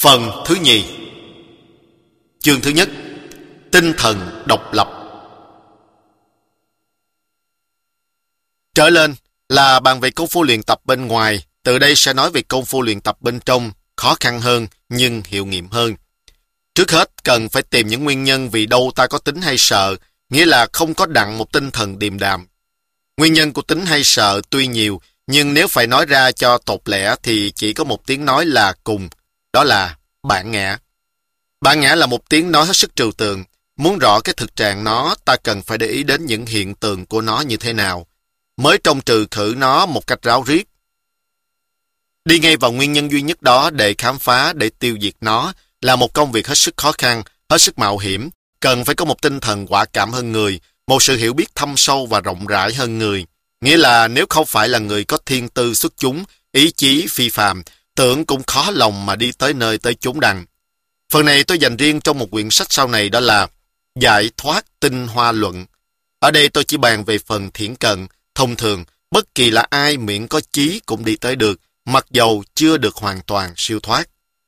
Phần thứ nhì. Chương thứ nhất. Tinh thần độc lập. Trở lên là bàn về công phu luyện tập bên ngoài. Từ đây sẽ nói về công phu luyện tập bên trong, khó khăn hơn nhưng hiệu nghiệm hơn. Trước hết cần phải tìm những nguyên nhân vì đâu ta có tính hay sợ, nghĩa là không có đặng một tinh thần điềm đạm. Nguyên nhân của tính hay sợ tuy nhiều, nhưng nếu phải nói ra cho tột lẽ thì chỉ có một tiếng nói là cùng, đó là bản ngã. Bản ngã là một tiếng nói hết sức trừu tượng. Muốn rõ cái thực trạng nó, ta cần phải để ý đến những hiện tượng của nó như thế nào, mới trông trừ khử nó một cách ráo riết. Đi ngay vào nguyên nhân duy nhất đó để khám phá, để tiêu diệt nó là một công việc hết sức khó khăn, hết sức mạo hiểm, cần phải có một tinh thần quả cảm hơn người, một sự hiểu biết thâm sâu và rộng rãi hơn người. Nghĩa là nếu không phải là người có thiên tư xuất chúng, ý chí phi phàm, tưởng cũng khó lòng mà đi tới nơi tới chốn đằng. Phần này tôi dành riêng trong một quyển sách sau này, đó là Giải thoát tinh hoa luận. Ở đây tôi chỉ bàn về phần thiển cận. Thông thường, bất kỳ là ai miễn có chí cũng đi tới được, mặc dầu chưa được hoàn toàn siêu thoát.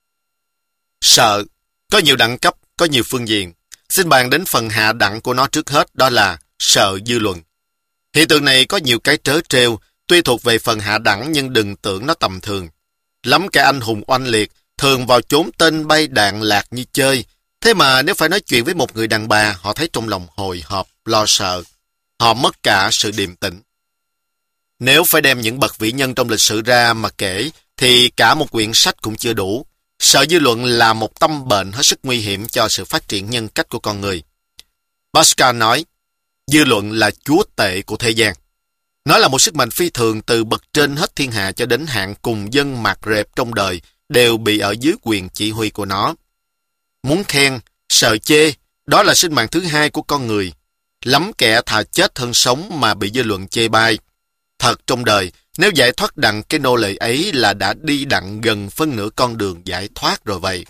Sợ có nhiều đẳng cấp, có nhiều phương diện. Xin bàn đến phần hạ đẳng của nó trước hết, đó là sợ dư luận. Hiện tượng này có nhiều cái trớ trêu, tuy thuộc về phần hạ đẳng nhưng đừng tưởng nó tầm thường. Lắm kẻ anh hùng oanh liệt, thường vào chốn tên bay đạn lạc như chơi. Thế mà nếu phải nói chuyện với một người đàn bà, họ thấy trong lòng hồi hộp, lo sợ. Họ mất cả sự điềm tĩnh. Nếu phải đem những bậc vĩ nhân trong lịch sử ra mà kể, thì cả một quyển sách cũng chưa đủ. Sợ dư luận là một tâm bệnh hết sức nguy hiểm cho sự phát triển nhân cách của con người. Pascal nói, dư luận là chúa tể của thế gian. Nó là một sức mạnh phi thường từ bậc trên hết thiên hạ cho đến hạng cùng dân mạt rệp trong đời, đều bị ở dưới quyền chỉ huy của nó. Muốn khen, sợ chê, đó là sinh mạng thứ hai của con người. Lắm kẻ thà chết hơn sống mà bị dư luận chê bai. Thật trong đời, nếu giải thoát đặng cái nô lệ ấy là đã đi đặng gần phân nửa con đường giải thoát rồi vậy.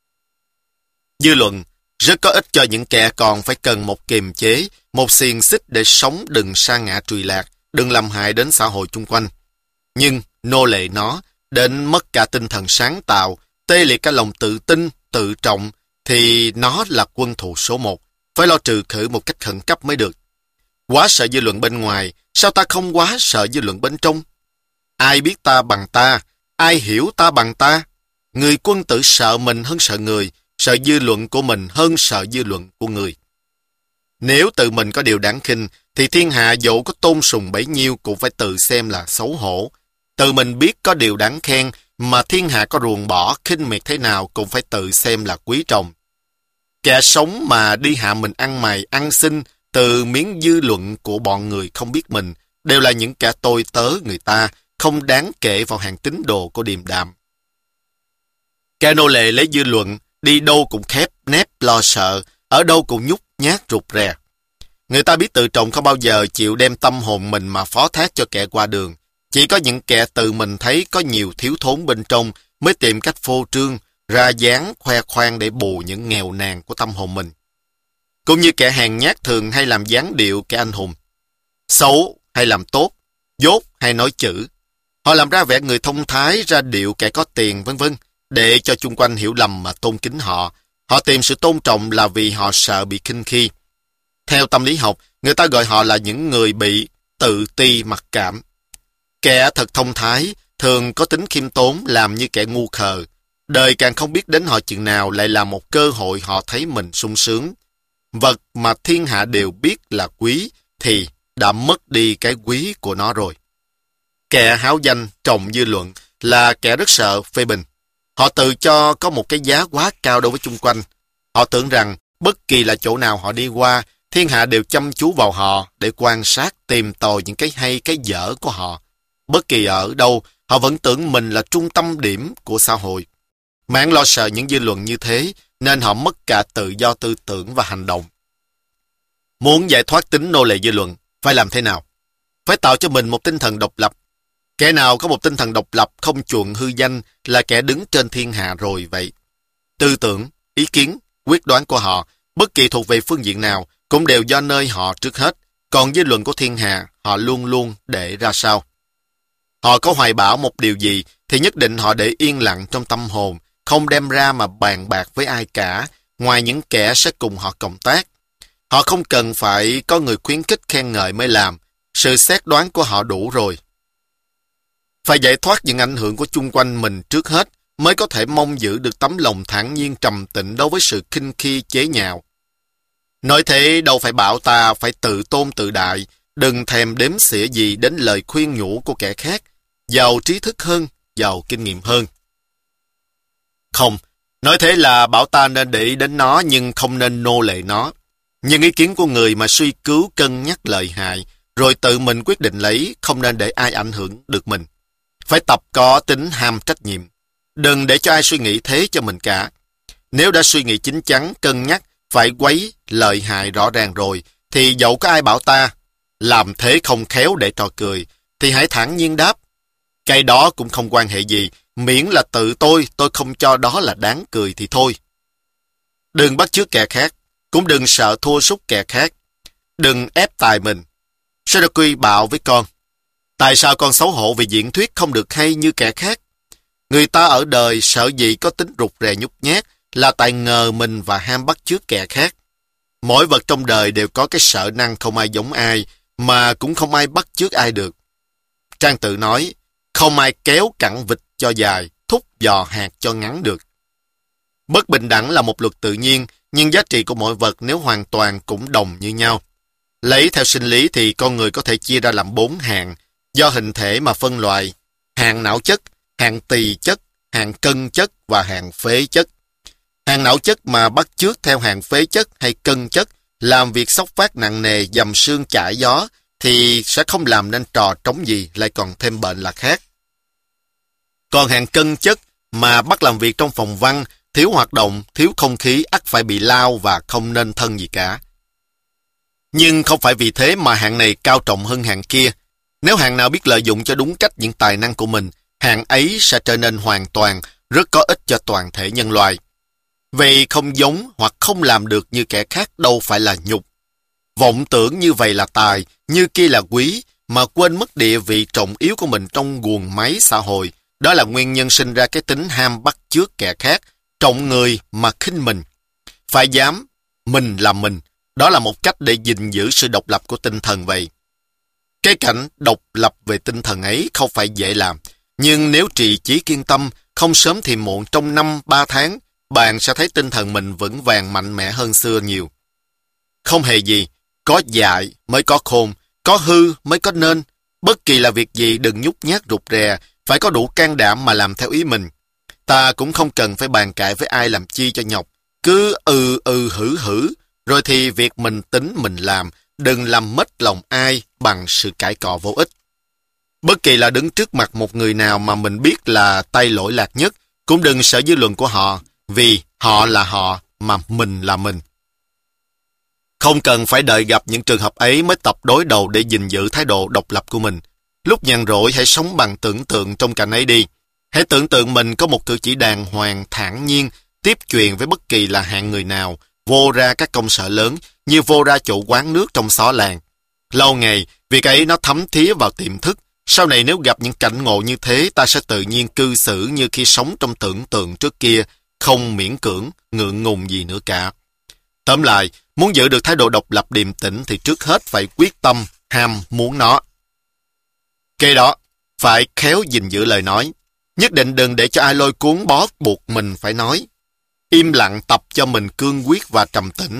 Dư luận rất có ích cho những kẻ còn phải cần một kiềm chế, một xiềng xích để sống đừng sa ngã trùy lạc, đừng làm hại đến xã hội chung quanh. Nhưng nô lệ nó, đến mất cả tinh thần sáng tạo, tê liệt cả lòng tự tin, tự trọng, thì nó là quân thù số một, phải lo trừ khử một cách khẩn cấp mới được. Quá sợ dư luận bên ngoài, sao ta không quá sợ dư luận bên trong? Ai biết ta bằng ta? Ai hiểu ta bằng ta? Người quân tử sợ mình hơn sợ người, sợ dư luận của mình hơn sợ dư luận của người. Nếu tự mình có điều đáng khinh, thì thiên hạ dẫu có tôn sùng bấy nhiêu cũng phải tự xem là xấu hổ. Tự mình biết có điều đáng khen, mà thiên hạ có ruồng bỏ, khinh miệt thế nào cũng phải tự xem là quý trọng. Kẻ sống mà đi hạ mình ăn mày, ăn xin, từ miếng dư luận của bọn người không biết mình, đều là những kẻ tôi tớ người ta, không đáng kể vào hàng tín đồ của điềm đạm. Kẻ nô lệ lấy dư luận, đi đâu cũng khép nép lo sợ, ở đâu cũng nhút nhát rụt rè. Người ta biết tự trọng không bao giờ chịu đem tâm hồn mình mà phó thác cho kẻ qua đường. Chỉ có những kẻ tự mình thấy có nhiều thiếu thốn bên trong mới tìm cách phô trương, ra dáng khoe khoang để bù những nghèo nàn của tâm hồn mình. Cũng như kẻ hèn nhát thường hay làm dáng điệu kẻ anh hùng. Xấu hay làm tốt, dốt hay nói chữ. Họ làm ra vẻ người thông thái, ra điệu kẻ có tiền, vân vân, để cho chung quanh hiểu lầm mà tôn kính họ. Họ tìm sự tôn trọng là vì họ sợ bị khinh khi. Theo tâm lý học, người ta gọi họ là những người bị tự ti mặc cảm. Kẻ thật thông thái, thường có tính khiêm tốn, làm như kẻ ngu khờ. Đời càng không biết đến họ chừng nào lại là một cơ hội họ thấy mình sung sướng. Vật mà thiên hạ đều biết là quý thì đã mất đi cái quý của nó rồi. Kẻ háo danh, trọng dư luận là kẻ rất sợ phê bình. Họ tự cho có một cái giá quá cao đối với chung quanh. Họ tưởng rằng bất kỳ là chỗ nào họ đi qua, thiên hạ đều chăm chú vào họ để quan sát, tìm tòi những cái hay, cái dở của họ. Bất kỳ ở đâu, họ vẫn tưởng mình là trung tâm điểm của xã hội. Mãn lo sợ những dư luận như thế, nên họ mất cả tự do tư tưởng và hành động. Muốn giải thoát tính nô lệ dư luận, phải làm thế nào? Phải tạo cho mình một tinh thần độc lập. Kẻ nào có một tinh thần độc lập không chuộng hư danh là kẻ đứng trên thiên hạ rồi vậy. Tư tưởng, ý kiến, quyết đoán của họ, bất kỳ thuộc về phương diện nào, cũng đều do nơi họ trước hết. Còn dư luận của thiên hạ, họ luôn luôn để ra sau. Họ có hoài bão một điều gì, thì nhất định họ để yên lặng trong tâm hồn, không đem ra mà bàn bạc với ai cả, ngoài những kẻ sẽ cùng họ cộng tác. Họ không cần phải có người khuyến khích khen ngợi mới làm, sự xét đoán của họ đủ rồi. Phải giải thoát những ảnh hưởng của chung quanh mình trước hết, mới có thể mong giữ được tấm lòng thản nhiên trầm tĩnh đối với sự khinh khi chế nhạo. Nói thế đâu phải bảo ta phải tự tôn tự đại, đừng thèm đếm xỉa gì đến lời khuyên nhủ của kẻ khác, giàu trí thức hơn, giàu kinh nghiệm hơn. Không, nói thế là bảo ta nên để ý đến nó nhưng không nên nô lệ nó. Nhưng ý kiến của người mà suy cứu cân nhắc lợi hại, rồi tự mình quyết định lấy, không nên để ai ảnh hưởng được mình. Phải tập có tính ham trách nhiệm. Đừng để cho ai suy nghĩ thế cho mình cả. Nếu đã suy nghĩ chín chắn, cân nhắc, phải quấy, lợi hại rõ ràng rồi, thì dẫu có ai bảo ta, làm thế không khéo để trò cười, thì hãy thản nhiên đáp. Cái đó cũng không quan hệ gì, miễn là tự tôi không cho đó là đáng cười thì thôi. Đừng bắt chước kẻ khác, cũng đừng sợ thua sút kẻ khác. Đừng ép tài mình. Sadako bảo với con, tại sao con xấu hổ vì diễn thuyết không được hay như kẻ khác? Người ta ở đời sợ gì có tính rụt rè nhút nhát là tại ngờ mình và ham bắt chước kẻ khác. Mỗi vật trong đời đều có cái sở năng không ai giống ai, mà cũng không ai bắt chước ai được. Trang Tự nói, không ai kéo cẳng vịt cho dài, thúc giò hạt cho ngắn được. Bất bình đẳng là một luật tự nhiên, nhưng giá trị của mỗi vật nếu hoàn toàn cũng đồng như nhau. Lấy theo sinh lý thì con người có thể chia ra làm 4 hạng, do hình thể mà phân loại: hạng não chất, hạng tỳ chất, hạng cân chất và hạng phế chất. Hạng não chất mà bắt chước theo hạng phế chất hay cân chất, làm việc xốc phát nặng nề dầm xương chải gió, thì sẽ không làm nên trò trống gì, lại còn thêm bệnh là khác. Còn hạng cân chất mà bắt làm việc trong phòng văn, thiếu hoạt động, thiếu không khí, ắt phải bị lao và không nên thân gì cả. Nhưng không phải vì thế mà hạng này cao trọng hơn hạng kia. Nếu hạng nào biết lợi dụng cho đúng cách những tài năng của mình, hạng ấy sẽ trở nên hoàn toàn, rất có ích cho toàn thể nhân loại. Vì không giống hoặc không làm được như kẻ khác đâu phải là nhục. Vọng tưởng như vậy là tài, như kia là quý, mà quên mất địa vị trọng yếu của mình trong guồng máy xã hội. Đó là nguyên nhân sinh ra cái tính ham bắt chước kẻ khác, trọng người mà khinh mình. Phải dám, mình là mình. Đó là một cách để gìn giữ sự độc lập của tinh thần vậy. Cái cảnh độc lập về tinh thần ấy không phải dễ làm. Nhưng nếu trì chí kiên tâm, không sớm thì muộn trong 5-3 tháng, bạn sẽ thấy tinh thần mình vững vàng mạnh mẽ hơn xưa nhiều. Không hề gì, có dại mới có khôn, có hư mới có nên. Bất kỳ là việc gì đừng nhút nhát rụt rè, phải có đủ can đảm mà làm theo ý mình. Ta cũng không cần phải bàn cãi với ai làm chi cho nhọc. Cứ hử, rồi thì việc mình tính mình làm, đừng làm mất lòng ai bằng sự cãi cọ vô ích. Bất kỳ là đứng trước mặt một người nào mà mình biết là tay lỗi lạc nhất, cũng đừng sợ dư luận của họ, vì họ là họ mà mình là mình. Không cần phải đợi gặp những trường hợp ấy mới tập đối đầu để gìn giữ thái độ độc lập của mình. Lúc nhàn rỗi hãy sống bằng tưởng tượng trong cảnh ấy đi. Hãy tưởng tượng mình có một cử chỉ đàng hoàng, thản nhiên, tiếp chuyện với bất kỳ là hạng người nào, vô ra các công sở lớn, như vô ra chủ quán nước trong xó làng. Lâu ngày, việc ấy nó thấm thía vào tiềm thức. Sau này nếu gặp những cảnh ngộ như thế, ta sẽ tự nhiên cư xử như khi sống trong tưởng tượng trước kia, không miễn cưỡng, ngượng ngùng gì nữa cả. Tóm lại, muốn giữ được thái độ độc lập điềm tĩnh thì trước hết phải quyết tâm, ham muốn nó. Kế đó, phải khéo gìn giữ lời nói. Nhất định đừng để cho ai lôi cuốn bó buộc mình phải nói. Im lặng tập cho mình cương quyết và trầm tĩnh.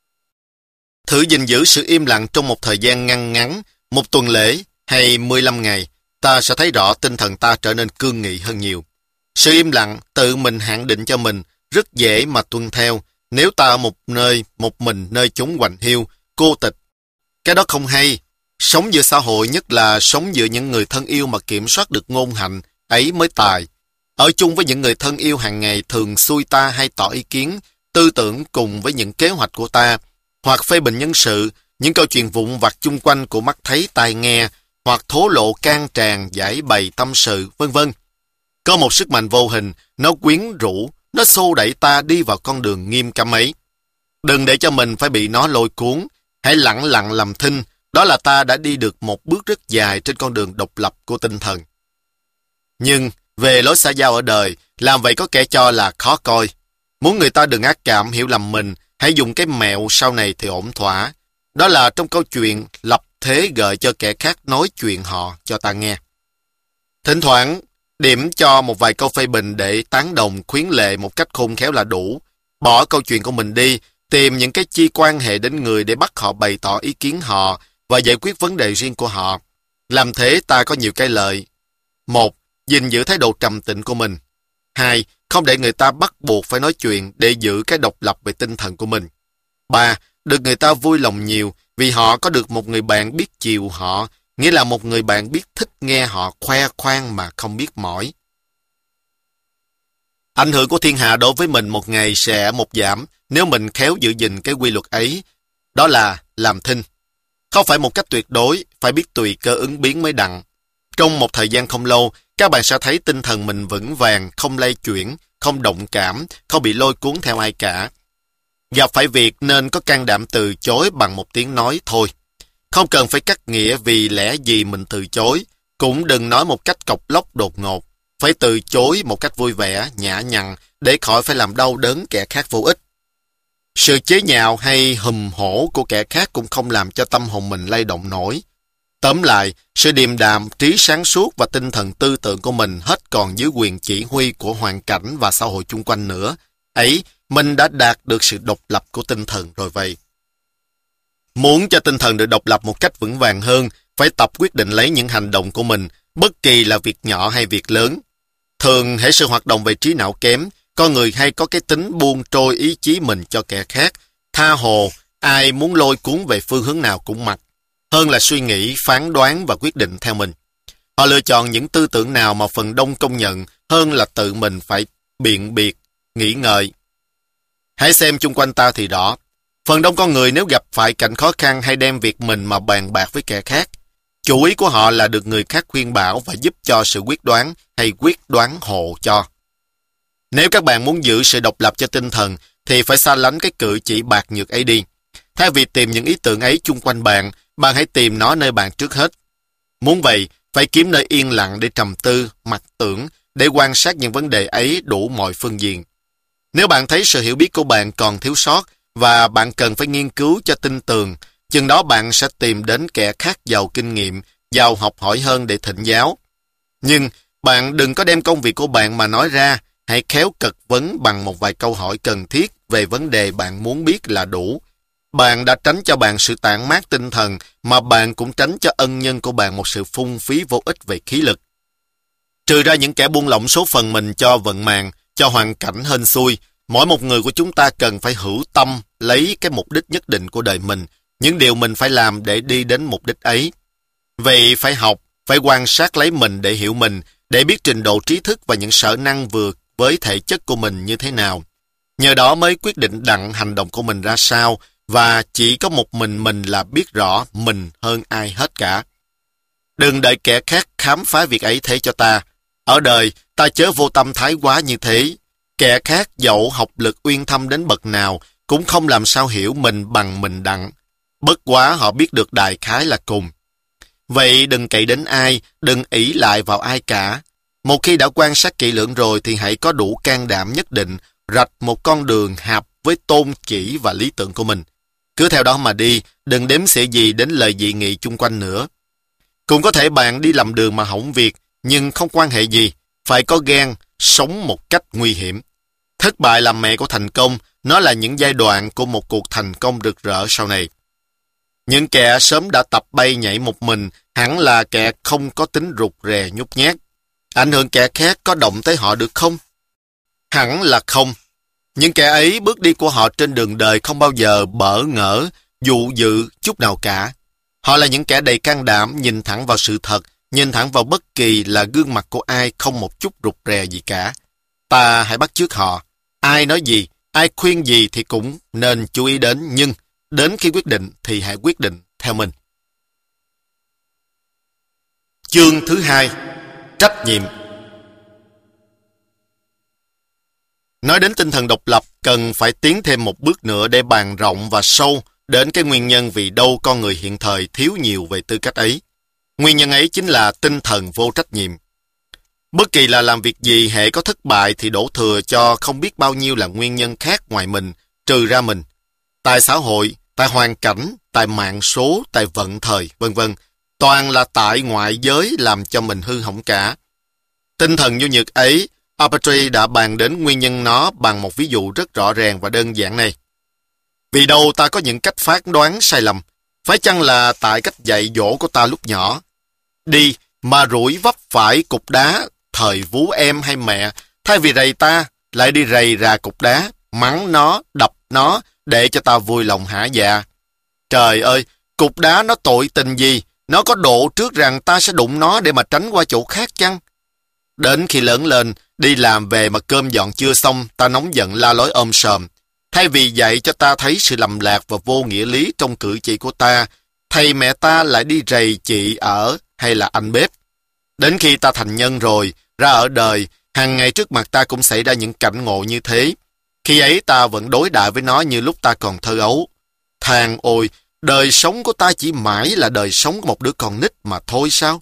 Thử gìn giữ sự im lặng trong một thời gian ngăn ngắn, một tuần lễ hay 15 ngày, ta sẽ thấy rõ tinh thần ta trở nên cương nghị hơn nhiều. Sự im lặng tự mình hạn định cho mình, rất dễ mà tuân theo, nếu ta ở một mình nơi chốn hoành hiu, cô tịch. Cái đó không hay. Sống giữa xã hội, nhất là sống giữa những người thân yêu mà kiểm soát được ngôn hạnh, ấy mới tài. Ở chung với những người thân yêu hàng ngày thường xui ta hay tỏ ý kiến, tư tưởng cùng với những kế hoạch của ta, hoặc phê bình nhân sự, những câu chuyện vụn vặt chung quanh của mắt thấy tai nghe, hoặc thố lộ can tràn, giải bày tâm sự, vân vân. Có một sức mạnh vô hình, nó quyến rũ, nó xô đẩy ta đi vào con đường nghiêm cấm ấy. Đừng để cho mình phải bị nó lôi cuốn, hãy lặng lặng làm thinh, đó là ta đã đi được một bước rất dài trên con đường độc lập của tinh thần. Nhưng, Về lối xã giao ở đời, làm vậy có kẻ cho là khó coi. Muốn người ta đừng ác cảm hiểu lầm mình, hãy dùng cái mẹo sau này thì ổn thỏa. Đó là trong câu chuyện lập thế gợi cho kẻ khác nói chuyện họ cho ta nghe. Thỉnh thoảng, điểm cho một vài câu phê bình để tán đồng khuyến lệ một cách khôn khéo là đủ. Bỏ câu chuyện của mình đi, tìm những cái chi quan hệ đến người để bắt họ bày tỏ ý kiến họ và giải quyết vấn đề riêng của họ. Làm thế ta có nhiều cái lợi. 1. Gìn giữ thái độ trầm tĩnh của mình. 2. Không để người ta bắt buộc phải nói chuyện để giữ cái độc lập về tinh thần của mình. 3. Được người ta vui lòng nhiều vì họ có được một người bạn biết chiều họ, nghĩa là một người bạn biết thích nghe họ khoe khoang mà không biết mỏi. Ảnh hưởng của thiên hạ đối với mình một ngày sẽ một giảm nếu mình khéo giữ gìn cái quy luật ấy. Đó là làm thinh. Không phải một cách tuyệt đối, phải biết tùy cơ ứng biến mới đặng. Trong một thời gian không lâu, các bạn sẽ thấy tinh thần mình vững vàng, không lay chuyển, không động cảm, không bị lôi cuốn theo ai cả. Gặp phải việc nên có can đảm từ chối bằng một tiếng nói thôi. Không cần phải cắt nghĩa vì lẽ gì mình từ chối, cũng đừng nói một cách cộc lốc đột ngột. Phải từ chối một cách vui vẻ, nhã nhặn để khỏi phải làm đau đớn kẻ khác vô ích. Sự chế nhạo hay hùm hổ của kẻ khác cũng không làm cho tâm hồn mình lay động nổi. Tóm lại, sự điềm đạm, trí sáng suốt và tinh thần tư tưởng của mình hết còn dưới quyền chỉ huy của hoàn cảnh và xã hội chung quanh nữa. Ấy, mình đã đạt được sự độc lập của tinh thần rồi vậy. Muốn cho tinh thần được độc lập một cách vững vàng hơn, phải tập quyết định lấy những hành động của mình, bất kỳ là việc nhỏ hay việc lớn. Thường, hễ sự hoạt động về trí não kém, con người hay có cái tính buông trôi ý chí mình cho kẻ khác, tha hồ, ai muốn lôi cuốn về phương hướng nào cũng mặc, hơn là suy nghĩ, phán đoán và quyết định theo mình. Họ lựa chọn những tư tưởng nào mà phần đông công nhận hơn là tự mình phải biện biệt, nghĩ ngợi. Hãy xem chung quanh ta thì rõ. Phần đông con người nếu gặp phải cảnh khó khăn hay đem việc mình mà bàn bạc với kẻ khác, chủ ý của họ là được người khác khuyên bảo và giúp cho sự quyết đoán hay quyết đoán hộ cho. Nếu các bạn muốn giữ sự độc lập cho tinh thần thì phải xa lánh cái cử chỉ bạc nhược ấy đi. Thay vì tìm những ý tưởng ấy chung quanh bạn, bạn hãy tìm nó nơi bạn trước hết. Muốn vậy, phải kiếm nơi yên lặng để trầm tư, mặc tưởng, để quan sát những vấn đề ấy đủ mọi phương diện. Nếu bạn thấy sự hiểu biết của bạn còn thiếu sót và bạn cần phải nghiên cứu cho tinh tường, chừng đó bạn sẽ tìm đến kẻ khác giàu kinh nghiệm, giàu học hỏi hơn để thỉnh giáo. Nhưng bạn đừng có đem công việc của bạn mà nói ra, hãy khéo cật vấn bằng một vài câu hỏi cần thiết về vấn đề bạn muốn biết là đủ. Bạn đã tránh cho bạn sự tản mát tinh thần, mà bạn cũng tránh cho ân nhân của bạn một sự phung phí vô ích về khí lực. Trừ ra những kẻ buông lỏng số phận mình cho vận màng, cho hoàn cảnh hên xui, mỗi một người của chúng ta cần phải hữu tâm lấy cái mục đích nhất định của đời mình, những điều mình phải làm để đi đến mục đích ấy. Vậy phải học, phải quan sát lấy mình để hiểu mình, để biết trình độ trí thức và những sở năng vừa với thể chất của mình như thế nào. Nhờ đó mới quyết định đặng hành động của mình ra sao, và chỉ có một mình là biết rõ mình hơn ai hết cả. Đừng đợi kẻ khác khám phá việc ấy thế cho ta. Ở đời, ta chớ vô tâm thái quá như thế. Kẻ khác dẫu học lực uyên thâm đến bậc nào, cũng không làm sao hiểu mình bằng mình đặng. Bất quá họ biết được đại khái là cùng. Vậy đừng cậy đến ai, đừng ỷ lại vào ai cả. Một khi đã quan sát kỹ lưỡng rồi thì hãy có đủ can đảm nhất định, rạch một con đường hạp với tôn chỉ và lý tưởng của mình. Cứ theo đó mà đi, đừng đếm xỉa gì đến lời dị nghị chung quanh nữa. Cũng có thể bạn đi lầm đường mà hỏng việc, nhưng không quan hệ gì, phải có gan, sống một cách nguy hiểm. Thất bại là mẹ của thành công, nó là những giai đoạn của một cuộc thành công rực rỡ sau này. Những kẻ sớm đã tập bay nhảy một mình, hẳn là kẻ không có tính rụt rè nhút nhát. Ảnh hưởng kẻ khác có động tới họ được không? Hẳn là không. Những kẻ ấy bước đi của họ trên đường đời không bao giờ bỡ ngỡ, dụ dự chút nào cả. Họ là những kẻ đầy can đảm, nhìn thẳng vào sự thật, nhìn thẳng vào bất kỳ là gương mặt của ai không một chút rụt rè gì cả. Ta hãy bắt chước họ. Ai nói gì, ai khuyên gì thì cũng nên chú ý đến, nhưng đến khi quyết định thì hãy quyết định theo mình. Chương thứ 2: Trách nhiệm. Nói đến tinh thần độc lập, cần phải tiến thêm một bước nữa để bàn rộng và sâu đến cái nguyên nhân vì đâu con người hiện thời thiếu nhiều về tư cách ấy. Nguyên nhân ấy chính là tinh thần vô trách nhiệm. Bất kỳ là làm việc gì hễ có thất bại thì đổ thừa cho không biết bao nhiêu là nguyên nhân khác ngoài mình, trừ ra mình. Tại xã hội, tại hoàn cảnh, tại mạng số, tại vận thời, vân vân. Toàn là tại ngoại giới làm cho mình hư hỏng cả. Tinh thần nhu nhược ấy, Alberti đã bàn đến nguyên nhân nó bằng một ví dụ rất rõ ràng và đơn giản này. Vì đâu ta có những cách phán đoán sai lầm? Phải chăng là tại cách dạy dỗ của ta lúc nhỏ? Đi mà rủi vấp phải cục đá, thời vú em hay mẹ, thay vì rầy ta, lại đi rầy rà cục đá, mắng nó, đập nó, để cho ta vui lòng hả dạ. Trời ơi, cục đá nó tội tình gì? Nó có độ trước rằng ta sẽ đụng nó để mà tránh qua chỗ khác chăng? Đến khi lớn lên, đi làm về mà cơm dọn chưa xong, ta nóng giận la lối ôm sòm. Thay vì dạy cho ta thấy sự lầm lạc và vô nghĩa lý trong cử chỉ của ta, thầy mẹ ta lại đi rầy chị ở hay là anh bếp. Đến khi ta thành nhân rồi, ra ở đời, hàng ngày trước mặt ta cũng xảy ra những cảnh ngộ như thế. Khi ấy ta vẫn đối đãi với nó như lúc ta còn thơ ấu. Thang ôi, đời sống của ta chỉ mãi là đời sống của một đứa con nít mà thôi sao?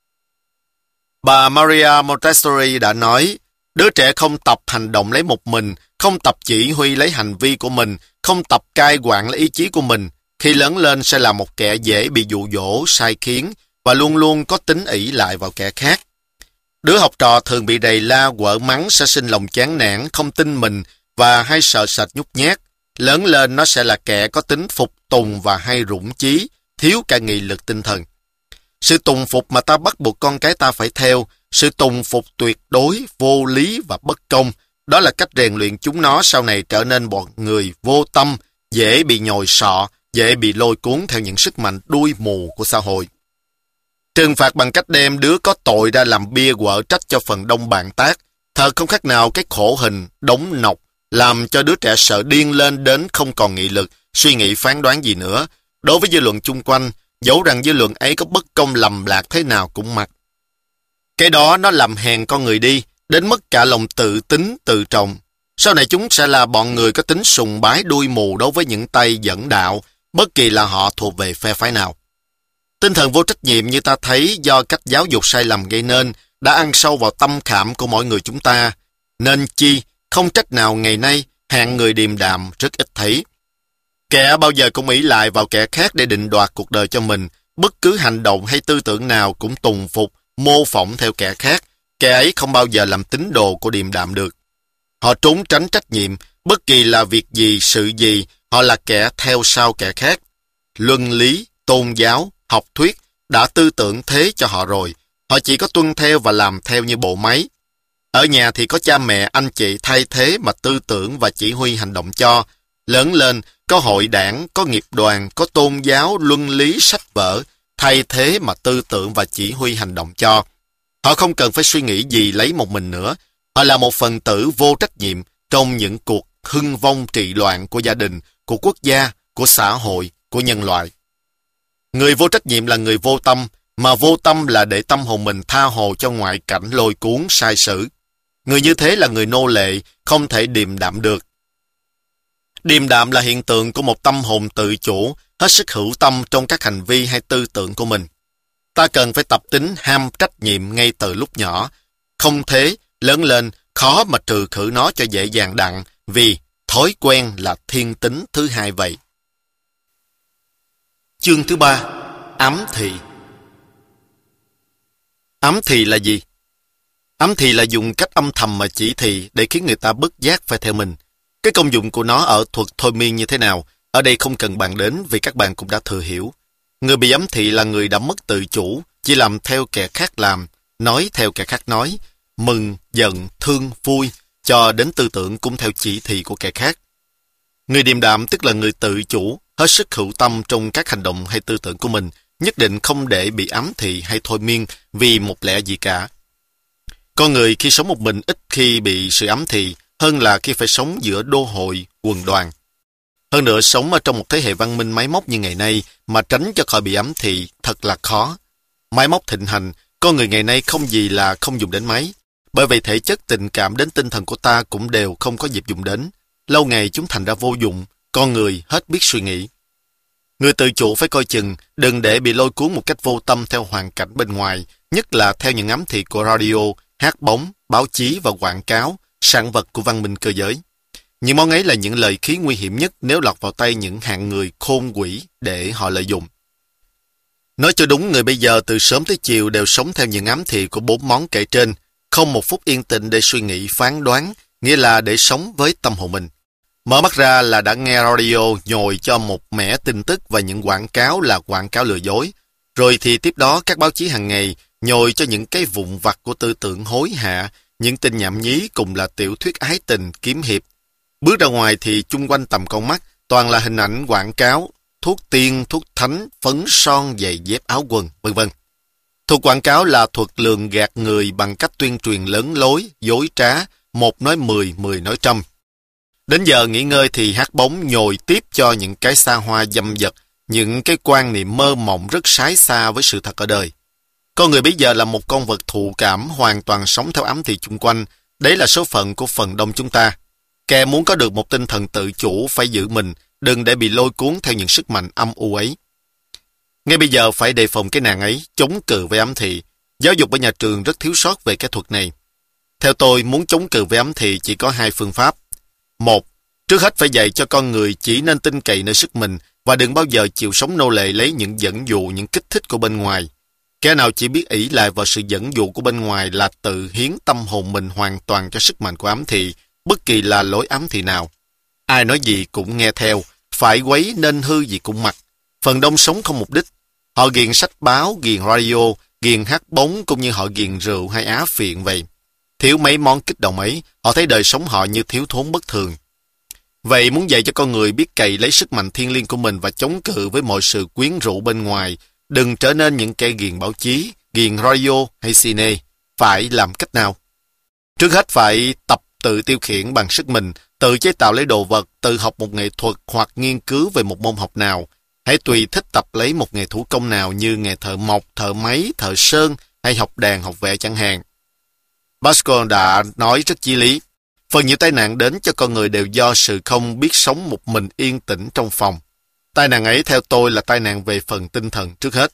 Bà Maria Montessori đã nói, đứa trẻ không tập hành động lấy một mình, không tập chỉ huy lấy hành vi của mình, không tập cai quản lấy ý chí của mình, khi lớn lên sẽ là một kẻ dễ bị dụ dỗ, sai khiến và luôn luôn có tính ỷ lại vào kẻ khác. Đứa học trò thường bị đầy la quở mắng sẽ sinh lòng chán nản, không tin mình và hay sợ sệt nhút nhát. Lớn lên nó sẽ là kẻ có tính phục tùng và hay rủng chí, thiếu cả nghị lực tinh thần. Sự tùng phục mà ta bắt buộc con cái ta phải theo, sự tùng phục tuyệt đối, vô lý và bất công, đó là cách rèn luyện chúng nó sau này trở nên bọn người vô tâm, dễ bị nhồi sọ, dễ bị lôi cuốn theo những sức mạnh đuôi mù của xã hội. Trừng phạt bằng cách đem đứa có tội ra làm bia quở trách cho phần đông bạn tác, thật không khác nào cái khổ hình, đống nọc, làm cho đứa trẻ sợ điên lên đến không còn nghị lực, suy nghĩ phán đoán gì nữa. Đối với dư luận chung quanh, dẫu rằng dư luận ấy có bất công lầm lạc thế nào cũng mặc. Cái đó nó làm hèn con người đi, đến mất cả lòng tự tính, tự trọng. Sau này chúng sẽ là bọn người có tính sùng bái đuôi mù đối với những tay dẫn đạo, bất kỳ là họ thuộc về phe phái nào. Tinh thần vô trách nhiệm như ta thấy do cách giáo dục sai lầm gây nên đã ăn sâu vào tâm khảm của mỗi người chúng ta. Nên chi, không trách nào ngày nay, hạng người điềm đạm rất ít thấy. Kẻ bao giờ cũng ỷ lại vào kẻ khác để định đoạt cuộc đời cho mình, bất cứ hành động hay tư tưởng nào cũng tùng phục, mô phỏng theo kẻ khác. Kẻ ấy không bao giờ làm tín đồ của điềm đạm được. Họ trốn tránh trách nhiệm, bất kỳ là việc gì, sự gì, họ là kẻ theo sau kẻ khác. Luân lý, tôn giáo, học thuyết đã tư tưởng thế cho họ rồi. Họ chỉ có tuân theo và làm theo như bộ máy. Ở nhà thì có cha mẹ, anh chị thay thế mà tư tưởng và chỉ huy hành động cho. Lớn lên, có hội đảng, có nghiệp đoàn, có tôn giáo, luân lý, sách vở, thay thế mà tư tưởng và chỉ huy hành động cho. Họ không cần phải suy nghĩ gì lấy một mình nữa. Họ là một phần tử vô trách nhiệm trong những cuộc hưng vong trị loạn của gia đình, của quốc gia, của xã hội, của nhân loại. Người vô trách nhiệm là người vô tâm, mà vô tâm là để tâm hồn mình tha hồ cho ngoại cảnh lôi cuốn sai sử. Người như thế là người nô lệ, không thể điềm đạm được. Điềm đạm là hiện tượng của một tâm hồn tự chủ, hết sức hữu tâm trong các hành vi hay tư tưởng của mình. Ta cần phải tập tính ham trách nhiệm ngay từ lúc nhỏ. Không thế, lớn lên, khó mà trừ khử nó cho dễ dàng đặng, vì thói quen là thiên tính thứ hai vậy. Chương thứ 3. Ám thị. Ám thị là gì? Ám thị là dùng cách âm thầm mà chỉ thị để khiến người ta bất giác phải theo mình. Cái công dụng của nó ở thuật thôi miên như thế nào, ở đây không cần bàn đến vì các bạn cũng đã thừa hiểu. Người bị ám thị là người đã mất tự chủ, chỉ làm theo kẻ khác làm, nói theo kẻ khác nói, mừng, giận, thương, vui, cho đến tư tưởng cũng theo chỉ thị của kẻ khác. Người điềm đạm tức là người tự chủ, hết sức hữu tâm trong các hành động hay tư tưởng của mình, nhất định không để bị ám thị hay thôi miên vì một lẽ gì cả. Con người khi sống một mình ít khi bị sự ám thị hơn là khi phải sống giữa đô hội, quần đoàn. Hơn nữa, sống ở trong một thế hệ văn minh máy móc như ngày nay mà tránh cho khỏi bị ám thị thật là khó. Máy móc thịnh hành, con người ngày nay không gì là không dùng đến máy. Bởi vậy thể chất, tình cảm đến tinh thần của ta cũng đều không có dịp dùng đến. Lâu ngày chúng thành ra vô dụng, con người hết biết suy nghĩ. Người tự chủ phải coi chừng, đừng để bị lôi cuốn một cách vô tâm theo hoàn cảnh bên ngoài, nhất là theo những ám thị của radio hát bóng, báo chí và quảng cáo, sản vật của văn minh cơ giới. Những món ấy là những lời khí nguy hiểm nhất nếu lọt vào tay những hạng người khôn quỷ để họ lợi dụng. Nói cho đúng, người bây giờ từ sớm tới chiều đều sống theo những ám thị của 4 món kể trên, không một phút yên tĩnh để suy nghĩ phán đoán, nghĩa là để sống với tâm hồn mình. Mở mắt ra là đã nghe radio nhồi cho một mẻ tin tức và những quảng cáo là quảng cáo lừa dối. Rồi thì tiếp đó các báo chí hàng ngày nhồi cho những cái vụn vặt của tư tưởng hối hạ, những tin nhảm nhí cùng là tiểu thuyết ái tình, kiếm hiệp. Bước ra ngoài thì chung quanh tầm con mắt toàn là hình ảnh quảng cáo, thuốc tiên, thuốc thánh, phấn son, giày dép áo quần, vân vân. Thuật quảng cáo là thuật lường gạt người bằng cách tuyên truyền lớn lối, dối trá, một nói 10, 10 nói trăm. Đến giờ nghỉ ngơi thì hát bóng nhồi tiếp cho những cái xa hoa dâm dật, những cái quan niệm mơ mộng rất sái xa với sự thật ở đời. Con người bây giờ là một con vật thụ cảm hoàn toàn sống theo ám thị chung quanh. Đấy là số phận của phần đông chúng ta. Kẻ muốn có được một tinh thần tự chủ phải giữ mình, đừng để bị lôi cuốn theo những sức mạnh âm u ấy. Ngay bây giờ phải đề phòng cái nạn ấy, chống cự với ám thị. Giáo dục ở nhà trường rất thiếu sót về cái thuật này. Theo tôi, muốn chống cự với ám thị chỉ có 2 phương pháp. Một, trước hết phải dạy cho con người chỉ nên tin cậy nơi sức mình và đừng bao giờ chịu sống nô lệ lấy những dẫn dụ, những kích thích của bên ngoài. Kẻ nào chỉ biết ỷ lại vào sự dẫn dụ của bên ngoài là tự hiến tâm hồn mình hoàn toàn cho sức mạnh của ám thị, bất kỳ là lối ám thị nào. Ai nói gì cũng nghe theo, phải quấy nên hư gì cũng mặc. Phần đông sống không mục đích. Họ ghiền sách báo, ghiền radio, ghiền hát bóng cũng như họ ghiền rượu hay á phiện vậy. Thiếu mấy món kích động ấy, họ thấy đời sống họ như thiếu thốn bất thường. Vậy muốn dạy cho con người biết cày lấy sức mạnh thiêng liêng của mình và chống cự với mọi sự quyến rũ bên ngoài, đừng trở nên những kẻ ghiền báo chí, ghiền radio hay cine, phải làm cách nào? Trước hết phải tập tự tiêu khiển bằng sức mình, tự chế tạo lấy đồ vật, tự học một nghệ thuật hoặc nghiên cứu về một môn học nào. Hãy tùy thích tập lấy một nghề thủ công nào như nghề thợ mộc, thợ máy, thợ sơn hay học đàn, học vẽ chẳng hạn. Pascal đã nói rất chí lý. Phần nhiều tai nạn đến cho con người đều do sự không biết sống một mình yên tĩnh trong phòng. Tai nạn ấy theo tôi là tai nạn về phần tinh thần trước hết.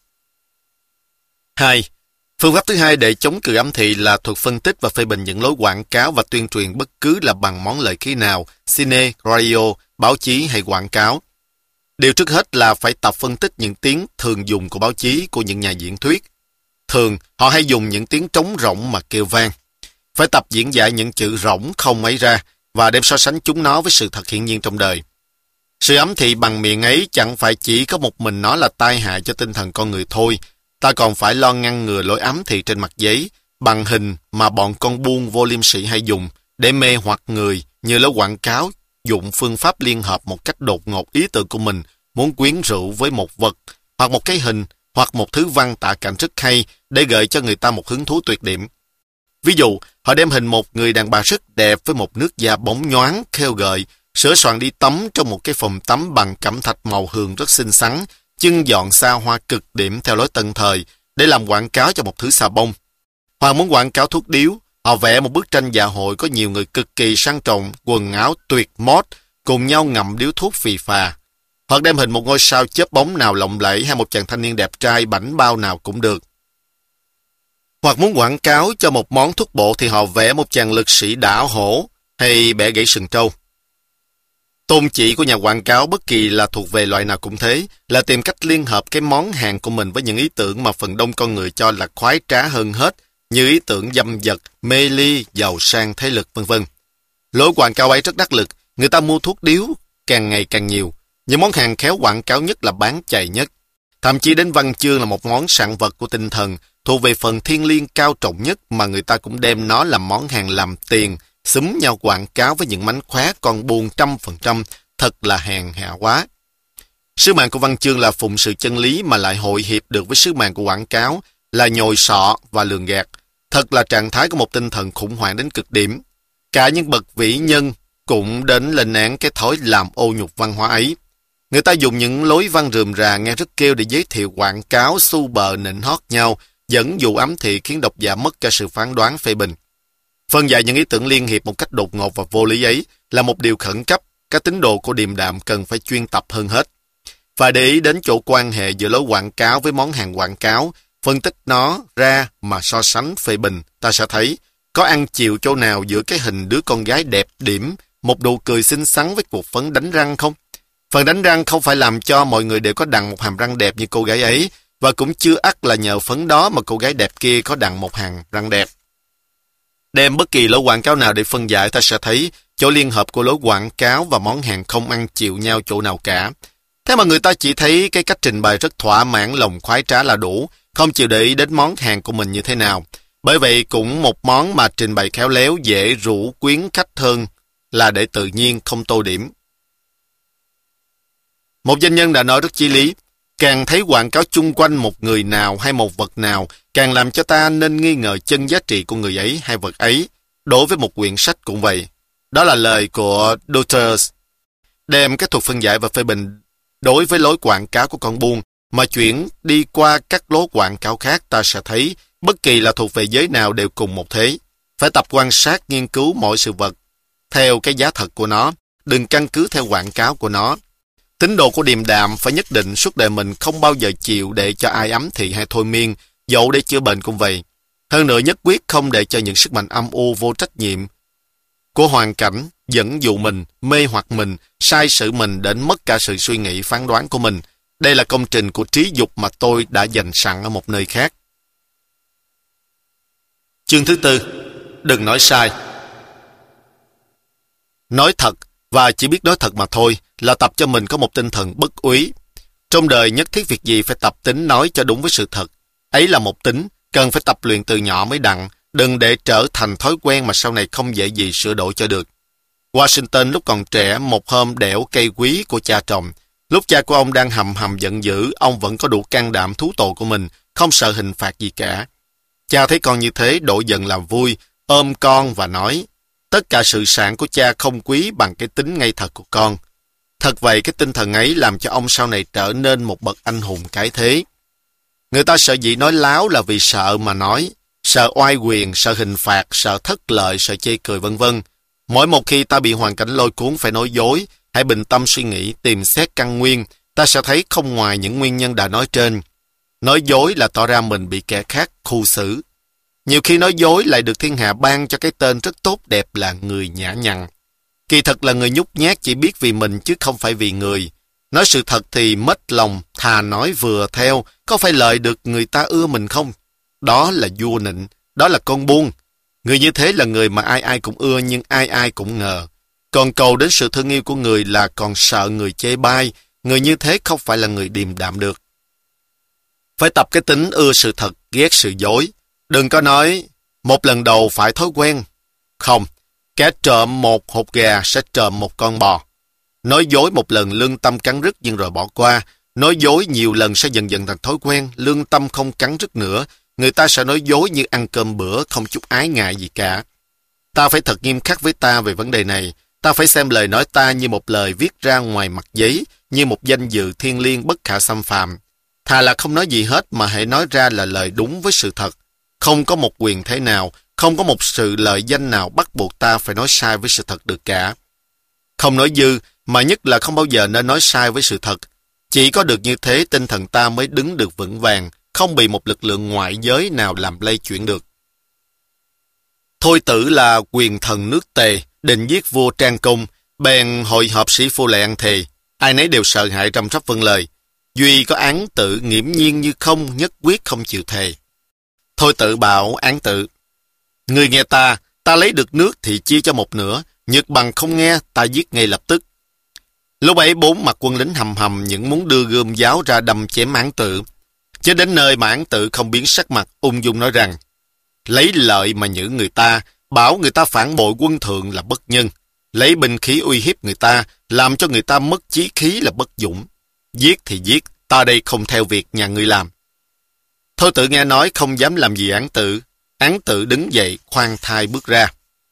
2. Phương pháp thứ hai để chống cự ám thị là thuật phân tích và phê bình những lối quảng cáo và tuyên truyền bất cứ là bằng món lợi khí nào, cine, radio, báo chí hay quảng cáo. Điều trước hết là phải tập phân tích những tiếng thường dùng của báo chí, của những nhà diễn thuyết. Thường, họ hay dùng những tiếng trống rỗng mà kêu vang. Phải tập diễn giải những chữ rỗng không ấy ra và đem so sánh chúng nó với sự thật hiển nhiên trong đời. Sự ám thị bằng miệng ấy chẳng phải chỉ có một mình nó là tai hại cho tinh thần con người thôi. Ta còn phải lo ngăn ngừa lối ám thị trên mặt giấy, bằng hình mà bọn con buôn vô liêm sỉ hay dùng để mê hoặc người như lối quảng cáo, dụng phương pháp liên hợp một cách đột ngột ý tưởng của mình, muốn quyến rũ với một vật, hoặc một cái hình, hoặc một thứ văn tả cảnh rất hay để gợi cho người ta một hứng thú tuyệt điểm. Ví dụ, họ đem hình một người đàn bà rất đẹp với một nước da bóng nhoáng, khêu gợi, sửa soạn đi tắm trong một cái phòng tắm bằng cẩm thạch màu hường rất xinh xắn, chân dọn xa hoa cực điểm theo lối tân thời để làm quảng cáo cho một thứ xà bông. Hoặc muốn quảng cáo thuốc điếu, họ vẽ một bức tranh dạ hội có nhiều người cực kỳ sang trọng, quần áo tuyệt mót, cùng nhau ngậm điếu thuốc phì phà. Hoặc đem hình một ngôi sao chớp bóng nào lộng lẫy hay một chàng thanh niên đẹp trai bảnh bao nào cũng được. Hoặc muốn quảng cáo cho một món thuốc bổ thì họ vẽ một chàng lực sĩ đả hổ hay bẻ gãy sừng trâu. Tôn chỉ của nhà quảng cáo bất kỳ là thuộc về loại nào cũng thế, là tìm cách liên hợp cái món hàng của mình với những ý tưởng mà phần đông con người cho là khoái trá hơn hết, như ý tưởng dâm dật, mê ly, giàu sang, thế lực, vân vân. Lối quảng cáo ấy rất đắc lực, người ta mua thuốc điếu càng ngày càng nhiều. Những món hàng khéo quảng cáo nhất là bán chạy nhất. Thậm chí đến văn chương là một món sản vật của tinh thần, thuộc về phần thiêng liêng cao trọng nhất mà người ta cũng đem nó làm món hàng làm tiền, xúm nhau quảng cáo với những mánh khóe con buôn 100%, thật là hèn hạ quá. Sứ mạng của văn chương là phụng sự chân lý mà lại hội hiệp được với sứ mạng của quảng cáo là nhồi sọ và lường gạt. Thật là trạng thái của một tinh thần khủng hoảng đến cực điểm. Cả những bậc vĩ nhân cũng đến lên án cái thói làm ô nhục văn hóa ấy. Người ta dùng những lối văn rườm rà nghe rất kêu để giới thiệu quảng cáo, xu bờ nịnh hót nhau, dẫn dụ ám thị khiến độc giả mất cả sự phán đoán phê bình. Phân giải những ý tưởng liên hiệp một cách đột ngột và vô lý ấy là một điều khẩn cấp, các tín đồ của điềm đạm cần phải chuyên tập hơn hết. Phải để ý đến chỗ quan hệ giữa lối quảng cáo với món hàng quảng cáo, phân tích nó ra mà so sánh phê bình, ta sẽ thấy Có ăn chịu chỗ nào giữa cái hình đứa con gái đẹp điểm, một nụ cười xinh xắn với cuộc phấn đánh răng không? Phần đánh răng không phải làm cho mọi người đều có đặng một hàm răng đẹp như cô gái ấy, và cũng chưa ắt là nhờ phấn đó mà cô gái đẹp kia có đặng một hàm răng đẹp. Đem bất kỳ lối quảng cáo nào để phân giải, ta sẽ thấy chỗ liên hợp của lối quảng cáo và món hàng không ăn chịu nhau chỗ nào cả. Thế mà người ta chỉ thấy cái cách trình bày rất thỏa mãn lòng khoái trá là đủ, không chịu để ý đến món hàng của mình như thế nào. Bởi vậy cũng một món mà trình bày khéo léo dễ rủ quyến khách hơn là để tự nhiên không tô điểm. Một doanh nhân đã nói rất chí lý, càng thấy quảng cáo chung quanh một người nào hay một vật nào, càng làm cho ta nên nghi ngờ chân giá trị của người ấy hay vật ấy. Đối với một quyển sách cũng vậy. Đó là lời của Douglas. Đem cái thuật phân giải và phê bình đối với lối quảng cáo của con buôn mà chuyển đi qua các lối quảng cáo khác, ta sẽ thấy bất kỳ là thuộc về giới nào đều cùng một thế. Phải tập quan sát nghiên cứu mọi sự vật theo cái giá thật của nó, đừng căn cứ theo quảng cáo của nó. Tín đồ của điềm đạm phải nhất định suốt đời mình không bao giờ chịu để cho ai ấm thị hay thôi miên, dẫu để chữa bệnh cũng vậy. Hơn nữa nhất quyết không để cho những sức mạnh âm u vô trách nhiệm của hoàn cảnh dẫn dụ mình, mê hoặc mình, sai sự mình đến mất cả sự suy nghĩ phán đoán của mình. Đây là công trình của trí dục mà tôi đã dành sẵn ở một nơi khác. Chương thứ tư, đừng nói sai. Nói thật, và chỉ biết nói thật mà thôi, là tập cho mình có một tinh thần bất úy. Trong đời nhất thiết việc gì phải tập tính nói cho đúng với sự thật. Ấy là một tính, cần phải tập luyện từ nhỏ mới đặng, đừng để trở thành thói quen mà sau này không dễ gì sửa đổi cho được. Washington lúc còn trẻ, một hôm đẽo cây quý của cha trồng. Lúc cha của ông đang hầm hầm giận dữ, ông vẫn có đủ can đảm thú tội của mình, không sợ hình phạt gì cả. Cha thấy con như thế, đổi giận làm vui, ôm con và nói, tất cả sự sản của cha không quý bằng cái tính ngây thật của con. Thật vậy, cái tinh thần ấy làm cho ông sau này trở nên một bậc anh hùng cái thế. Người ta sợ dĩ nói láo là vì sợ mà nói, sợ oai quyền, sợ hình phạt, sợ thất lợi, sợ chê cười vân vân. Mỗi một khi ta bị hoàn cảnh lôi cuốn phải nói dối, hãy bình tâm suy nghĩ, tìm xét căn nguyên, ta sẽ thấy không ngoài những nguyên nhân đã nói trên. Nói dối là tỏ ra mình bị kẻ khác khu xử. Nhiều khi nói dối lại được thiên hạ ban cho cái tên rất tốt đẹp là người nhã nhặn. Kỳ thật là người nhút nhát chỉ biết vì mình chứ không phải vì người. Nói sự thật thì mất lòng, thà nói vừa theo, có phải lợi được người ta ưa mình không? Đó là vua nịnh, đó là con buôn. Người như thế là người mà ai ai cũng ưa nhưng ai ai cũng ngờ. Còn cầu đến sự thương yêu của người là còn sợ người chê bai, người như thế không phải là người điềm đạm được. Phải tập cái tính ưa sự thật, ghét sự dối. Đừng có nói, một lần đầu phải thói quen. Không, kẻ trộm một hột gà sẽ trộm một con bò. Nói dối một lần lương tâm cắn rứt nhưng rồi bỏ qua. Nói dối nhiều lần sẽ dần dần thành thói quen, lương tâm không cắn rứt nữa. Người ta sẽ nói dối như ăn cơm bữa, không chút ái ngại gì cả. Ta phải thật nghiêm khắc với ta về vấn đề này. Ta phải xem lời nói ta như một lời viết ra ngoài mặt giấy, như một danh dự thiêng liêng bất khả xâm phạm. Thà là không nói gì hết mà hãy nói ra là lời đúng với sự thật. Không có một quyền thế nào, không có một sự lợi danh nào bắt buộc ta phải nói sai với sự thật được cả. Không nói dư, mà nhất là không bao giờ nên nói sai với sự thật. Chỉ có được như thế tinh thần ta mới đứng được vững vàng, không bị một lực lượng ngoại giới nào làm lay chuyển được. Thôi Tử là quyền thần nước Tề, định giết vua Trang Công, bèn hội họp sĩ phu lại ăn thề. Ai nấy đều sợ hãi răm rắp vâng lời. Duy có Án Tự nghiễm nhiên như không, nhất quyết không chịu thề. Thôi Tự bảo Án Tự, người nghe ta lấy được nước thì chia cho một nửa, nhược bằng không nghe, ta giết ngay lập tức. Lúc ấy 4 mặt quân lính hầm hầm những muốn đưa gươm giáo ra đâm chém Án Tự. Chứ đến nơi mà Án Tự không biến sắc mặt, ung dung nói rằng, lấy lợi mà nhử người ta, bảo người ta phản bội quân thượng là bất nhân, lấy binh khí uy hiếp người ta, làm cho người ta mất chí khí là bất dũng. Giết thì giết, ta đây không theo việc nhà ngươi làm. Thôi Tự nghe nói không dám làm gì Án Tự đứng dậy khoan thai bước ra.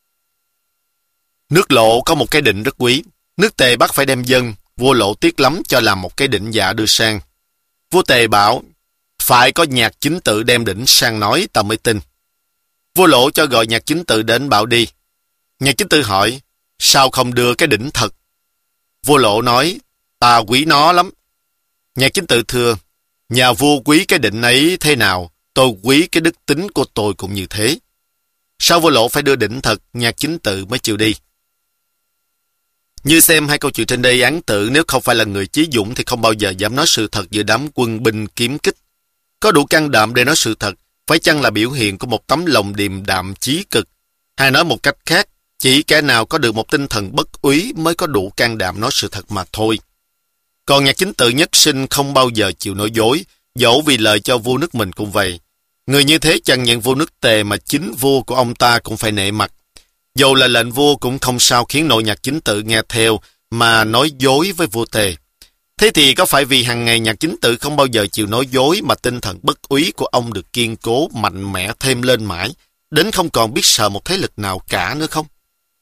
Nước Lộ có một cái định rất quý. Nước Tề bắt phải đem dân, vua Lộ tiếc lắm cho làm một cái định dạ đưa sang. Vua Tề bảo, phải có Nhạc Chính Tự đem đỉnh sang nói ta mới tin. Vua Lộ cho gọi Nhạc Chính Tự đến bảo đi. Nhạc Chính Tự hỏi, sao không đưa cái đỉnh thật? Vua Lộ nói, ta quý nó lắm. Nhạc Chính Tự thưa, nhà vua quý cái đỉnh ấy thế nào, tôi quý cái đức tính của tôi cũng như thế. Sau vua Lỗ phải đưa đỉnh thật, Nhạc Chính Tự mới chịu đi. Như xem hai câu chuyện trên đây án tự, nếu không phải là người chí dũng thì không bao giờ dám nói sự thật giữa đám quân binh kiếm kích. Có đủ can đảm để nói sự thật, phải chăng là biểu hiện của một tấm lòng điềm đạm chí cực? Hay nói một cách khác, chỉ kẻ nào có được một tinh thần bất úy mới có đủ can đảm nói sự thật mà thôi. Còn Nhạc Chính Tự nhất sinh không bao giờ chịu nói dối, dẫu vì lợi cho vua nước mình cũng vậy. Người như thế chẳng những vua nước Tề mà chính vua của ông ta cũng phải nể mặt. Dầu là lệnh vua cũng không sao khiến nội Nhạc Chính Tự nghe theo mà nói dối với vua Tề. Thế thì có phải vì hàng ngày Nhạc Chính Tự không bao giờ chịu nói dối mà tinh thần bất úy của ông được kiên cố mạnh mẽ thêm lên mãi, đến không còn biết sợ một thế lực nào cả nữa không?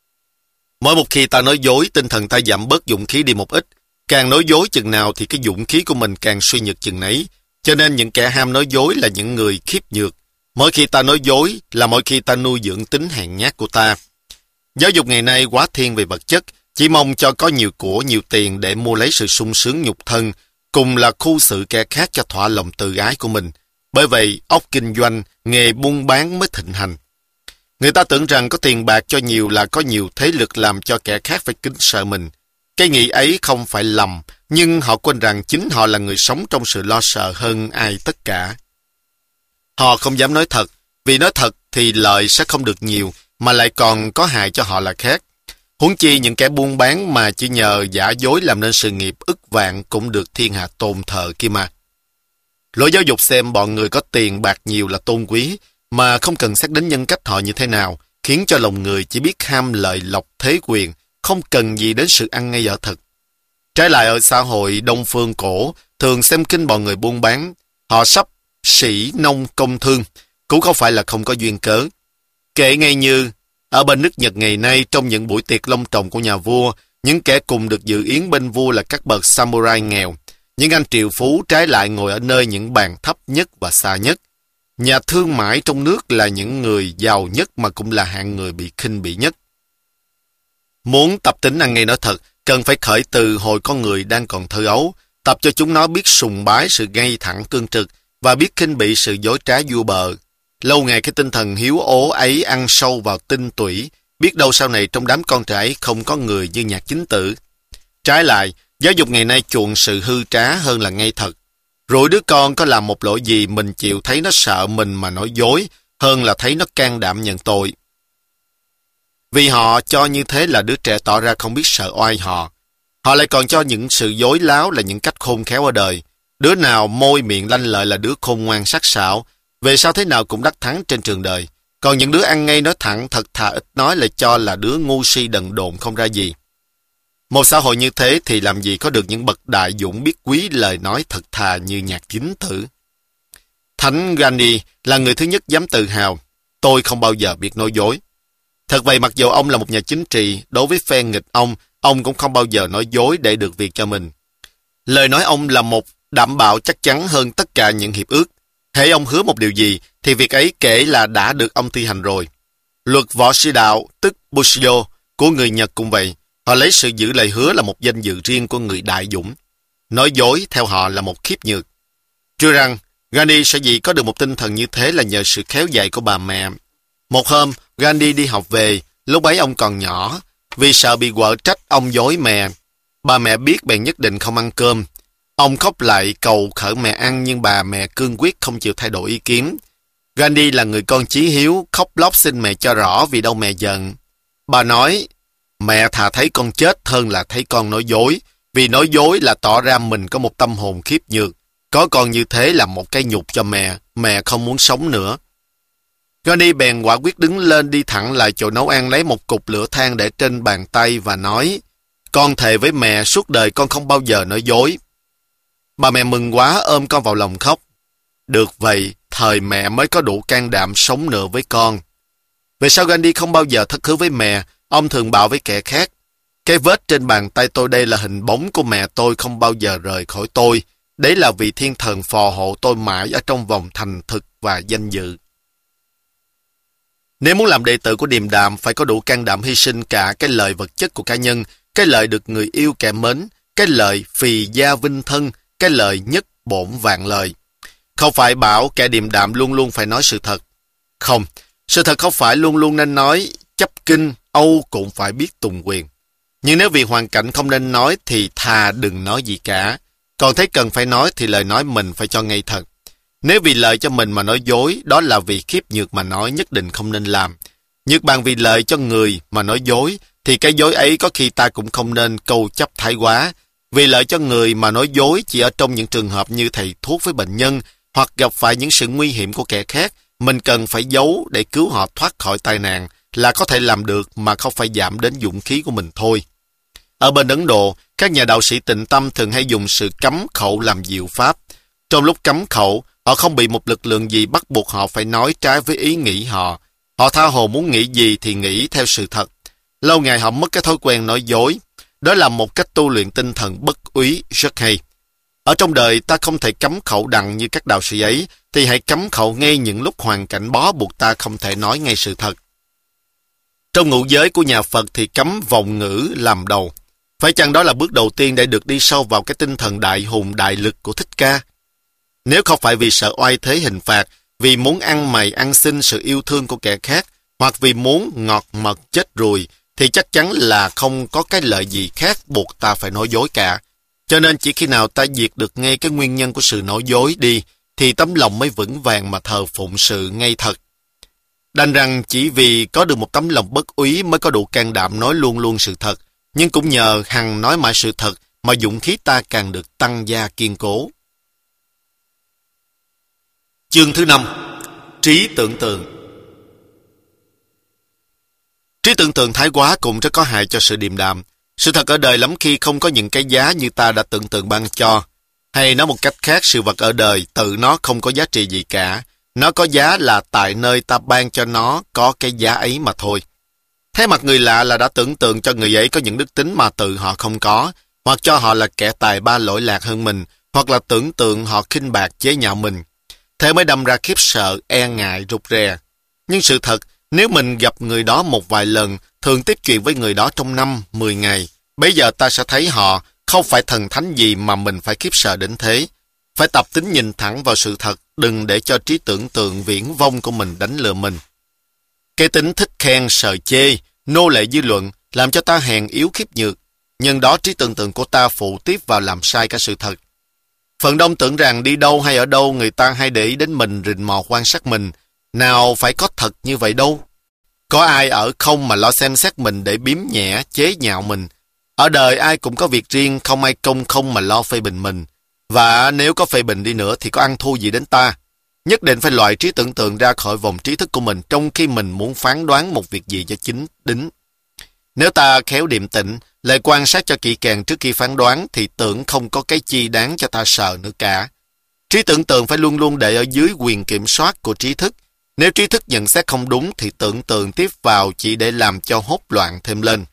Mỗi một khi ta nói dối, tinh thần ta giảm bớt dũng khí đi một ít. Càng nói dối chừng nào thì cái dũng khí của mình càng suy nhược chừng nấy. Cho nên những kẻ ham nói dối là những người khiếp nhược. Mỗi khi ta nói dối là mỗi khi ta nuôi dưỡng tính hèn nhát của ta. Giáo dục ngày nay quá thiên về vật chất, chỉ mong cho có nhiều của, nhiều tiền để mua lấy sự sung sướng nhục thân, cùng là khu xử kẻ khác cho thỏa lòng tự ái của mình. Bởi vậy, óc kinh doanh, nghề buôn bán mới thịnh hành. Người ta tưởng rằng có tiền bạc cho nhiều là có nhiều thế lực làm cho kẻ khác phải kính sợ mình. Cái nghĩ ấy không phải lầm, nhưng họ quên rằng chính họ là người sống trong sự lo sợ hơn ai tất cả. Họ không dám nói thật, vì nói thật thì lợi sẽ không được nhiều, mà lại còn có hại cho họ là khác. Huống chi những kẻ buôn bán mà chỉ nhờ giả dối làm nên sự nghiệp ức vạn cũng được thiên hạ tôn thờ kia mà. Lối giáo dục xem bọn người có tiền bạc nhiều là tôn quý, mà không cần xét đến nhân cách họ như thế nào, khiến cho lòng người chỉ biết ham lợi lộc thế quyền, không cần gì đến sự ăn ngay ở thật. Trái lại ở xã hội Đông phương cổ, thường xem kinh bọn người buôn bán, họ sắp sĩ nông công thương, cũng không phải là không có duyên cớ. Kể ngay như, ở bên nước Nhật ngày nay trong những buổi tiệc long trọng của nhà vua, những kẻ cùng được dự yến bên vua là các bậc samurai nghèo, những anh triệu phú trái lại ngồi ở nơi những bàn thấp nhất và xa nhất. Nhà thương mại trong nước là những người giàu nhất mà cũng là hạng người bị khinh bỉ nhất. Muốn tập tính ăn ngay nói thật, cần phải khởi từ hồi con người đang còn thơ ấu, tập cho chúng nó biết sùng bái sự ngay thẳng cương trực và biết khinh bỉ sự dối trá vua bờ. Lâu ngày cái tinh thần hiếu ố ấy ăn sâu vào tinh tủy, biết đâu sau này trong đám con trẻ không có người như Nhạc Chính Tự. Trái lại, giáo dục ngày nay chuộng sự hư trá hơn là ngay thật. Rồi đứa con có làm một lỗi gì mình chịu thấy nó sợ mình mà nói dối, hơn là thấy nó can đảm nhận tội. Vì họ cho như thế là đứa trẻ tỏ ra không biết sợ oai họ. Họ lại còn cho những sự dối láo là những cách khôn khéo ở đời. Đứa nào môi miệng lanh lợi là đứa khôn ngoan sắc sảo, về sau thế nào cũng đắc thắng trên trường đời. Còn những đứa ăn ngay nói thẳng, thật thà ít nói lại cho là đứa ngu si đần độn không ra gì. Một xã hội như thế thì làm gì có được những bậc đại dũng biết quý lời nói thật thà như Nhạc Chính Tự. Thánh Gandhi là người thứ nhất dám tự hào, tôi không bao giờ biết nói dối. Thật vậy, mặc dù ông là một nhà chính trị, đối với phe nghịch ông cũng không bao giờ nói dối để được việc cho mình. Lời nói ông là một đảm bảo chắc chắn hơn tất cả những hiệp ước. Hễ ông hứa một điều gì, thì việc ấy kể là đã được ông thi hành rồi. Luật võ sĩ đạo, tức Bushido, của người Nhật cũng vậy. Họ lấy sự giữ lời hứa là một danh dự riêng của người đại dũng. Nói dối theo họ là một khiếp nhược. Chưa rằng, Gandhi sở dĩ có được một tinh thần như thế là nhờ sự khéo dạy của bà mẹ. Một hôm, Gandhi đi học về, lúc ấy ông còn nhỏ. Vì sợ bị quở trách, ông dối mẹ. Bà mẹ biết bèn nhất định không ăn cơm. Ông khóc lại cầu khẩn mẹ ăn, nhưng bà mẹ cương quyết không chịu thay đổi ý kiến. Gandhi là người con chí hiếu, khóc lóc xin mẹ cho rõ vì đâu mẹ giận. Bà nói, mẹ thà thấy con chết hơn là thấy con nói dối, vì nói dối là tỏ ra mình có một tâm hồn khiếp nhược. Có con như thế là một cái nhục cho mẹ không muốn sống nữa. Gandhi bèn quả quyết đứng lên đi thẳng lại chỗ nấu ăn, lấy một cục lửa than để trên bàn tay và nói, con thề với mẹ suốt đời con không bao giờ nói dối. Bà mẹ mừng quá ôm con vào lòng khóc. Được vậy, thời mẹ mới có đủ can đảm sống nữa với con. Về sau Gandhi không bao giờ thất hứa với mẹ, ông thường bảo với kẻ khác, cái vết trên bàn tay tôi đây là hình bóng của mẹ tôi không bao giờ rời khỏi tôi. Đấy là vị thiên thần phò hộ tôi mãi ở trong vòng thành thực và danh dự. Nếu muốn làm đệ tử của điềm đạm, phải có đủ can đảm hy sinh cả cái lợi vật chất của cá nhân, cái lợi được người yêu kẻ mến, cái lợi phì gia vinh thân, cái lợi nhất bổn vạn lợi. Không phải bảo kẻ điềm đạm luôn luôn phải nói sự thật. Không, Sự thật không phải luôn luôn nên nói, chấp kinh, Âu cũng phải biết tùng quyền. Nhưng nếu vì hoàn cảnh không nên nói thì thà đừng nói gì cả. Còn thấy cần phải nói thì lời nói mình phải cho ngay thật. Nếu vì lợi cho mình mà nói dối, đó là vì khiếp nhược mà nói, nhất định không nên làm. Nhược bằng vì lợi cho người mà nói dối, thì cái dối ấy có khi ta cũng không nên câu chấp thái quá. Vì lợi cho người mà nói dối chỉ ở trong những trường hợp như thầy thuốc với bệnh nhân, hoặc gặp phải những sự nguy hiểm của kẻ khác, mình cần phải giấu để cứu họ thoát khỏi tai nạn, là có thể làm được mà không phải giảm đến dũng khí của mình thôi. Ở bên Ấn Độ, các nhà đạo sĩ tịnh tâm thường hay dùng sự cấm khẩu làm diệu pháp. Trong lúc cấm khẩu, họ không bị một lực lượng gì bắt buộc họ phải nói trái với ý nghĩ họ. Họ tha hồ muốn nghĩ gì thì nghĩ theo sự thật. Lâu ngày họ mất cái thói quen nói dối. Đó là một cách tu luyện tinh thần bất úy rất hay. Ở trong đời ta không thể cấm khẩu đặng như các đạo sĩ ấy, thì hãy cấm khẩu ngay những lúc hoàn cảnh bó buộc ta không thể nói ngay sự thật. Trong ngũ giới của nhà Phật thì cấm vọng ngữ làm đầu. Phải chăng đó là bước đầu tiên để được đi sâu vào cái tinh thần đại hùng đại lực của Thích Ca? Nếu không phải vì sợ oai thế hình phạt, vì muốn ăn mày ăn xin sự yêu thương của kẻ khác, hoặc vì muốn ngọt mật chết ruồi, thì chắc chắn là không có cái lợi gì khác buộc ta phải nói dối cả. Cho nên chỉ khi nào ta diệt được ngay cái nguyên nhân của sự nói dối đi, thì tấm lòng mới vững vàng mà thờ phụng sự ngay thật. Đành rằng chỉ vì có được một tấm lòng bất úy mới có đủ can đảm nói luôn luôn sự thật, nhưng cũng nhờ hằng nói mãi sự thật mà dũng khí ta càng được tăng gia kiên cố. Chương thứ 5. Trí tưởng tượng. Trí tưởng tượng thái quá cũng rất có hại cho sự điềm đạm. Sự thật ở đời lắm khi không có những cái giá như ta đã tưởng tượng ban cho. Hay nói một cách khác, sự vật ở đời tự nó không có giá trị gì cả. Nó có giá là tại nơi ta ban cho nó có cái giá ấy mà thôi. Thấy mặt người lạ là đã tưởng tượng cho người ấy có những đức tính mà tự họ không có, hoặc cho họ là kẻ tài ba lỗi lạc hơn mình, hoặc là tưởng tượng họ khinh bạc chế nhạo mình. Thế mới đâm ra khiếp sợ, e ngại, rụt rè. Nhưng sự thật, nếu mình gặp người đó một vài lần, thường tiếp chuyện với người đó trong 5, 10 ngày, bây giờ ta sẽ thấy họ không phải thần thánh gì mà mình phải khiếp sợ đến thế. Phải tập tính nhìn thẳng vào sự thật, đừng để cho trí tưởng tượng viển vông của mình đánh lừa mình. Cái tính thích khen, sợ chê, nô lệ dư luận làm cho ta hèn yếu khiếp nhược. Nhưng đó trí tưởng tượng của ta phụ tiếp vào làm sai cả sự thật. Phần đông tưởng rằng đi đâu hay ở đâu người ta hay để ý đến mình, rình mò quan sát mình. Nào phải có thật như vậy đâu. Có ai ở không mà lo xem xét mình để biếm nhẹ, chế nhạo mình. Ở đời ai cũng có việc riêng, không ai công không mà lo phê bình mình. Và nếu có phê bình đi nữa thì có ăn thua gì đến ta. Nhất định phải loại trí tưởng tượng ra khỏi vòng trí thức của mình trong khi mình muốn phán đoán một việc gì cho chính đính. Nếu ta khéo điềm tĩnh, lại quan sát cho kỹ càng trước khi phán đoán thì tưởng không có cái chi đáng cho ta sợ nữa cả. Trí tưởng tượng phải luôn luôn để ở dưới quyền kiểm soát của trí thức. Nếu trí thức nhận xét không đúng thì tưởng tượng tiếp vào chỉ để làm cho hốt loạn thêm lên.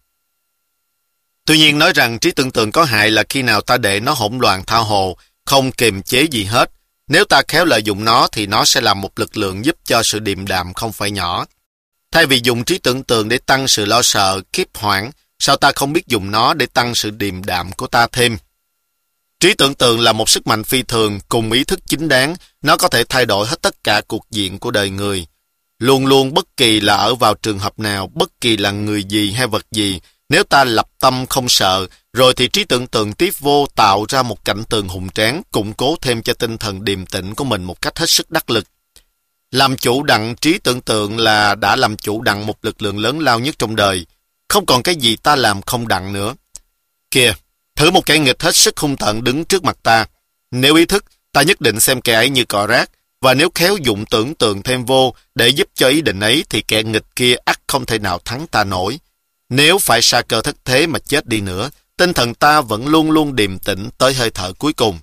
Tuy nhiên nói rằng trí tưởng tượng có hại là khi nào ta để nó hỗn loạn tha hồ, không kiềm chế gì hết. Nếu ta khéo lợi dụng nó thì nó sẽ là một lực lượng giúp cho sự điềm đạm không phải nhỏ. Thay vì dùng trí tưởng tượng để tăng sự lo sợ, khiếp hoảng, sao ta không biết dùng nó để tăng sự điềm đạm của ta thêm? Trí tưởng tượng là một sức mạnh phi thường, cùng ý thức chính đáng, nó có thể thay đổi hết tất cả cuộc diện của đời người. Luôn luôn bất kỳ là ở vào trường hợp nào, bất kỳ là người gì hay vật gì, nếu ta lập tâm không sợ, rồi thì trí tưởng tượng tiếp vô tạo ra một cảnh tượng hùng tráng, củng cố thêm cho tinh thần điềm tĩnh của mình một cách hết sức đắc lực. Làm chủ đặng trí tưởng tượng là đã làm chủ đặng một lực lượng lớn lao nhất trong đời. Không còn cái gì ta làm không đặng nữa. Kìa, thử một kẻ nghịch hết sức hung tợn đứng trước mặt ta. Nếu ý thức, ta nhất định xem kẻ ấy như cỏ rác, và nếu khéo dụng tưởng tượng thêm vô để giúp cho ý định ấy thì kẻ nghịch kia ắt không thể nào thắng ta nổi. Nếu phải sa cơ thất thế mà chết đi nữa, tinh thần ta vẫn luôn luôn điềm tĩnh tới hơi thở cuối cùng.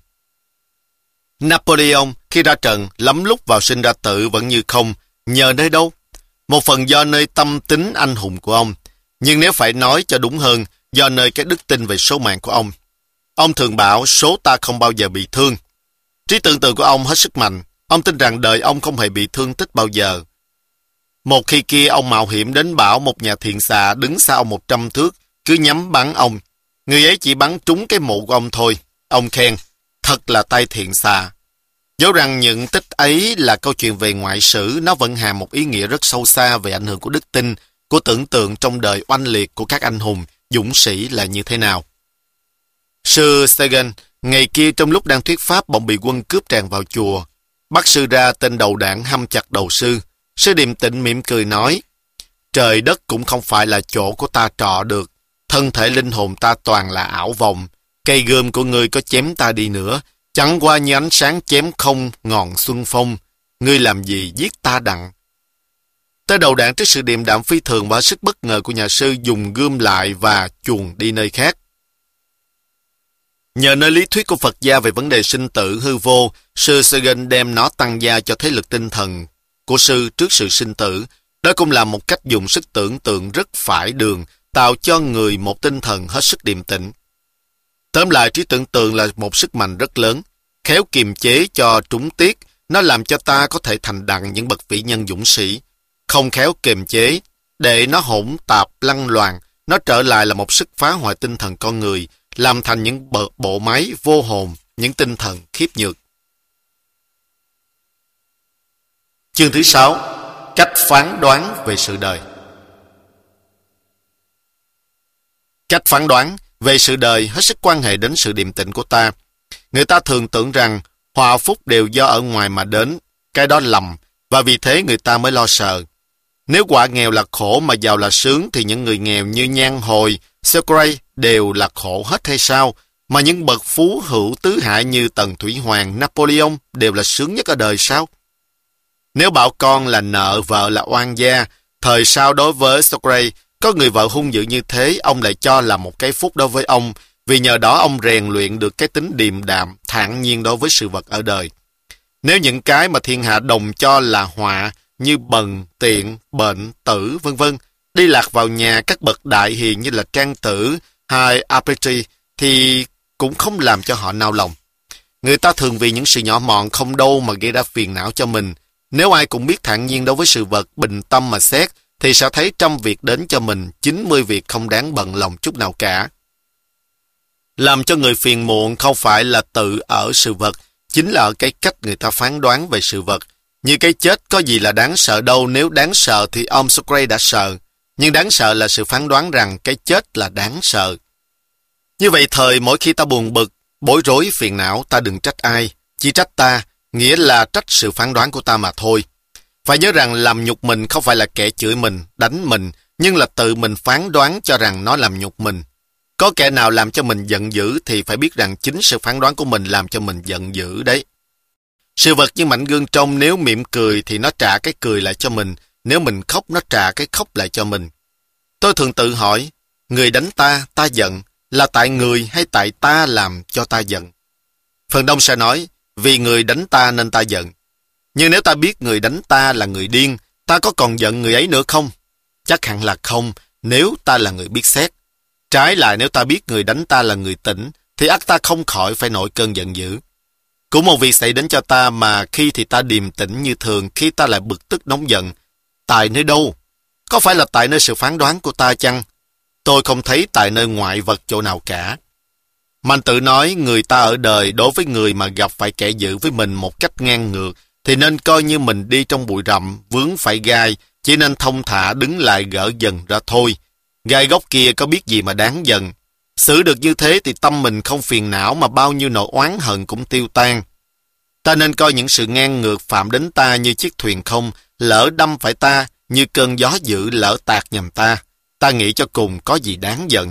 Napoleon khi ra trận lắm lúc vào sinh ra tử vẫn như không, nhờ nơi đâu? Một phần do nơi tâm tính anh hùng của ông, nhưng nếu phải nói cho đúng hơn, do nơi cái đức tin về số mạng của ông. Ông thường bảo số ta không bao giờ bị thương. Trí tưởng tượng của ông hết sức mạnh, ông tin rằng đời ông không hề bị thương tích bao giờ. Một khi kia ông mạo hiểm đến bảo một nhà thiện xạ đứng xa ông 100 thước, cứ nhắm bắn ông. Người ấy chỉ bắn trúng cái mộ của ông thôi. Ông khen, thật là tay thiện xạ. Dẫu rằng những tích ấy là câu chuyện về ngoại sử, nó vẫn hàm một ý nghĩa rất sâu xa về ảnh hưởng của đức tin, của tưởng tượng trong đời oanh liệt của các anh hùng, dũng sĩ là như thế nào. Sư Sagan, ngày kia trong lúc đang thuyết pháp bỗng bị quân cướp tràn vào chùa. Bắt sư ra, tên đầu đảng hăm chặt đầu sư. Sư điềm tĩnh mỉm cười nói, trời đất cũng không phải là chỗ của ta trọ được. Thân thể linh hồn ta toàn là ảo vọng. Cây gươm của ngươi có chém ta đi nữa, chẳng qua như ánh sáng chém không ngọn xuân phong. Ngươi làm gì giết ta đặng? Tên đầu đảng trước sự điềm đạm phi thường và sức bất ngờ của nhà sư dùng gươm lại và chuồn đi nơi khác. Nhờ nơi lý thuyết của Phật gia về vấn đề sinh tử hư vô, sư Sagan đem nó tăng gia cho thế lực tinh thần của sư trước sự sinh tử. Đó cũng là một cách dùng sức tưởng tượng rất phải đường, tạo cho người một tinh thần hết sức điềm tĩnh. Tóm lại, trí tưởng tượng là một sức mạnh rất lớn, khéo kiềm chế cho trúng tiết, nó làm cho ta có thể thành đặng những bậc vĩ nhân dũng sĩ. Không khéo kiềm chế, để nó hỗn tạp lăng loàn, nó trở lại là một sức phá hoại tinh thần con người, làm thành những bộ máy vô hồn, những tinh thần khiếp nhược. Chương thứ 6. Cách phán đoán về sự đời. Cách phán đoán về sự đời hết sức quan hệ đến sự điềm tĩnh của ta. Người ta thường tưởng rằng họa phúc đều do ở ngoài mà đến, cái đó lầm, và vì thế người ta mới lo sợ. Nếu quả nghèo là khổ mà giàu là sướng thì những người nghèo như Nhan Hồi, Socrates đều là khổ hết hay sao? Mà những bậc phú hữu tứ hải như Tần Thủy Hoàng, Napoleon đều là sướng nhất ở đời sao? Nếu bảo con là nợ, vợ là oan gia, thời sau đối với Socrates, có người vợ hung dữ như thế, ông lại cho là một cái phúc đối với ông, vì nhờ đó ông rèn luyện được cái tính điềm đạm, thản nhiên đối với sự vật ở đời. Nếu những cái mà thiên hạ đồng cho là họa, như bần, tiện, bệnh, tử, vân vân, đi lạc vào nhà các bậc đại hiền như là Trang Tử hay Apetri, thì cũng không làm cho họ nao lòng. Người ta thường vì những sự nhỏ mọn không đâu mà gây ra phiền não cho mình. Nếu ai cũng biết thản nhiên đối với sự vật, bình tâm mà xét, thì sẽ thấy 100 việc đến cho mình, 90 việc không đáng bận lòng chút nào cả. Làm cho người phiền muộn không phải là tự ở sự vật, chính là ở cái cách người ta phán đoán về sự vật. Như cái chết có gì là đáng sợ đâu, nếu đáng sợ thì ông Socrates đã sợ. Nhưng đáng sợ là sự phán đoán rằng cái chết là đáng sợ. Như vậy thời mỗi khi ta buồn bực, bối rối, phiền não, ta đừng trách ai, chỉ trách ta, nghĩa là trách sự phán đoán của ta mà thôi. Phải nhớ rằng làm nhục mình không phải là kẻ chửi mình, đánh mình, nhưng là tự mình phán đoán cho rằng nó làm nhục mình. Có kẻ nào làm cho mình giận dữ thì phải biết rằng chính sự phán đoán của mình làm cho mình giận dữ đấy. Sự vật như mảnh gương trong, nếu mỉm cười thì nó trả cái cười lại cho mình, nếu mình khóc nó trả cái khóc lại cho mình. Tôi thường tự hỏi, người đánh ta, ta giận, là tại người hay tại ta làm cho ta giận? Phần đông sẽ nói, vì người đánh ta nên ta giận. Nhưng nếu ta biết người đánh ta là người điên, ta có còn giận người ấy nữa không? Chắc hẳn là không, nếu ta là người biết xét. Trái lại, nếu ta biết người đánh ta là người tỉnh, thì ắt ta không khỏi phải nổi cơn giận dữ. Cũng một việc xảy đến cho ta mà khi thì ta điềm tĩnh như thường, khi ta lại bực tức nóng giận. Tại nơi đâu? Có phải là tại nơi sự phán đoán của ta chăng? Tôi không thấy tại nơi ngoại vật chỗ nào cả. Mạnh Tử nói người ta ở đời đối với người mà gặp phải kẻ dữ với mình một cách ngang ngược thì nên coi như mình đi trong bụi rậm, vướng phải gai, chỉ nên thông thả đứng lại gỡ dần ra thôi. Gai gốc kia có biết gì mà đáng giận. Xử được như thế thì tâm mình không phiền não mà bao nhiêu nỗi oán hận cũng tiêu tan. Ta nên coi những sự ngang ngược phạm đến ta như chiếc thuyền không, lỡ đâm phải ta, như cơn gió dữ lỡ tạt nhầm ta. Ta nghĩ cho cùng có gì đáng giận.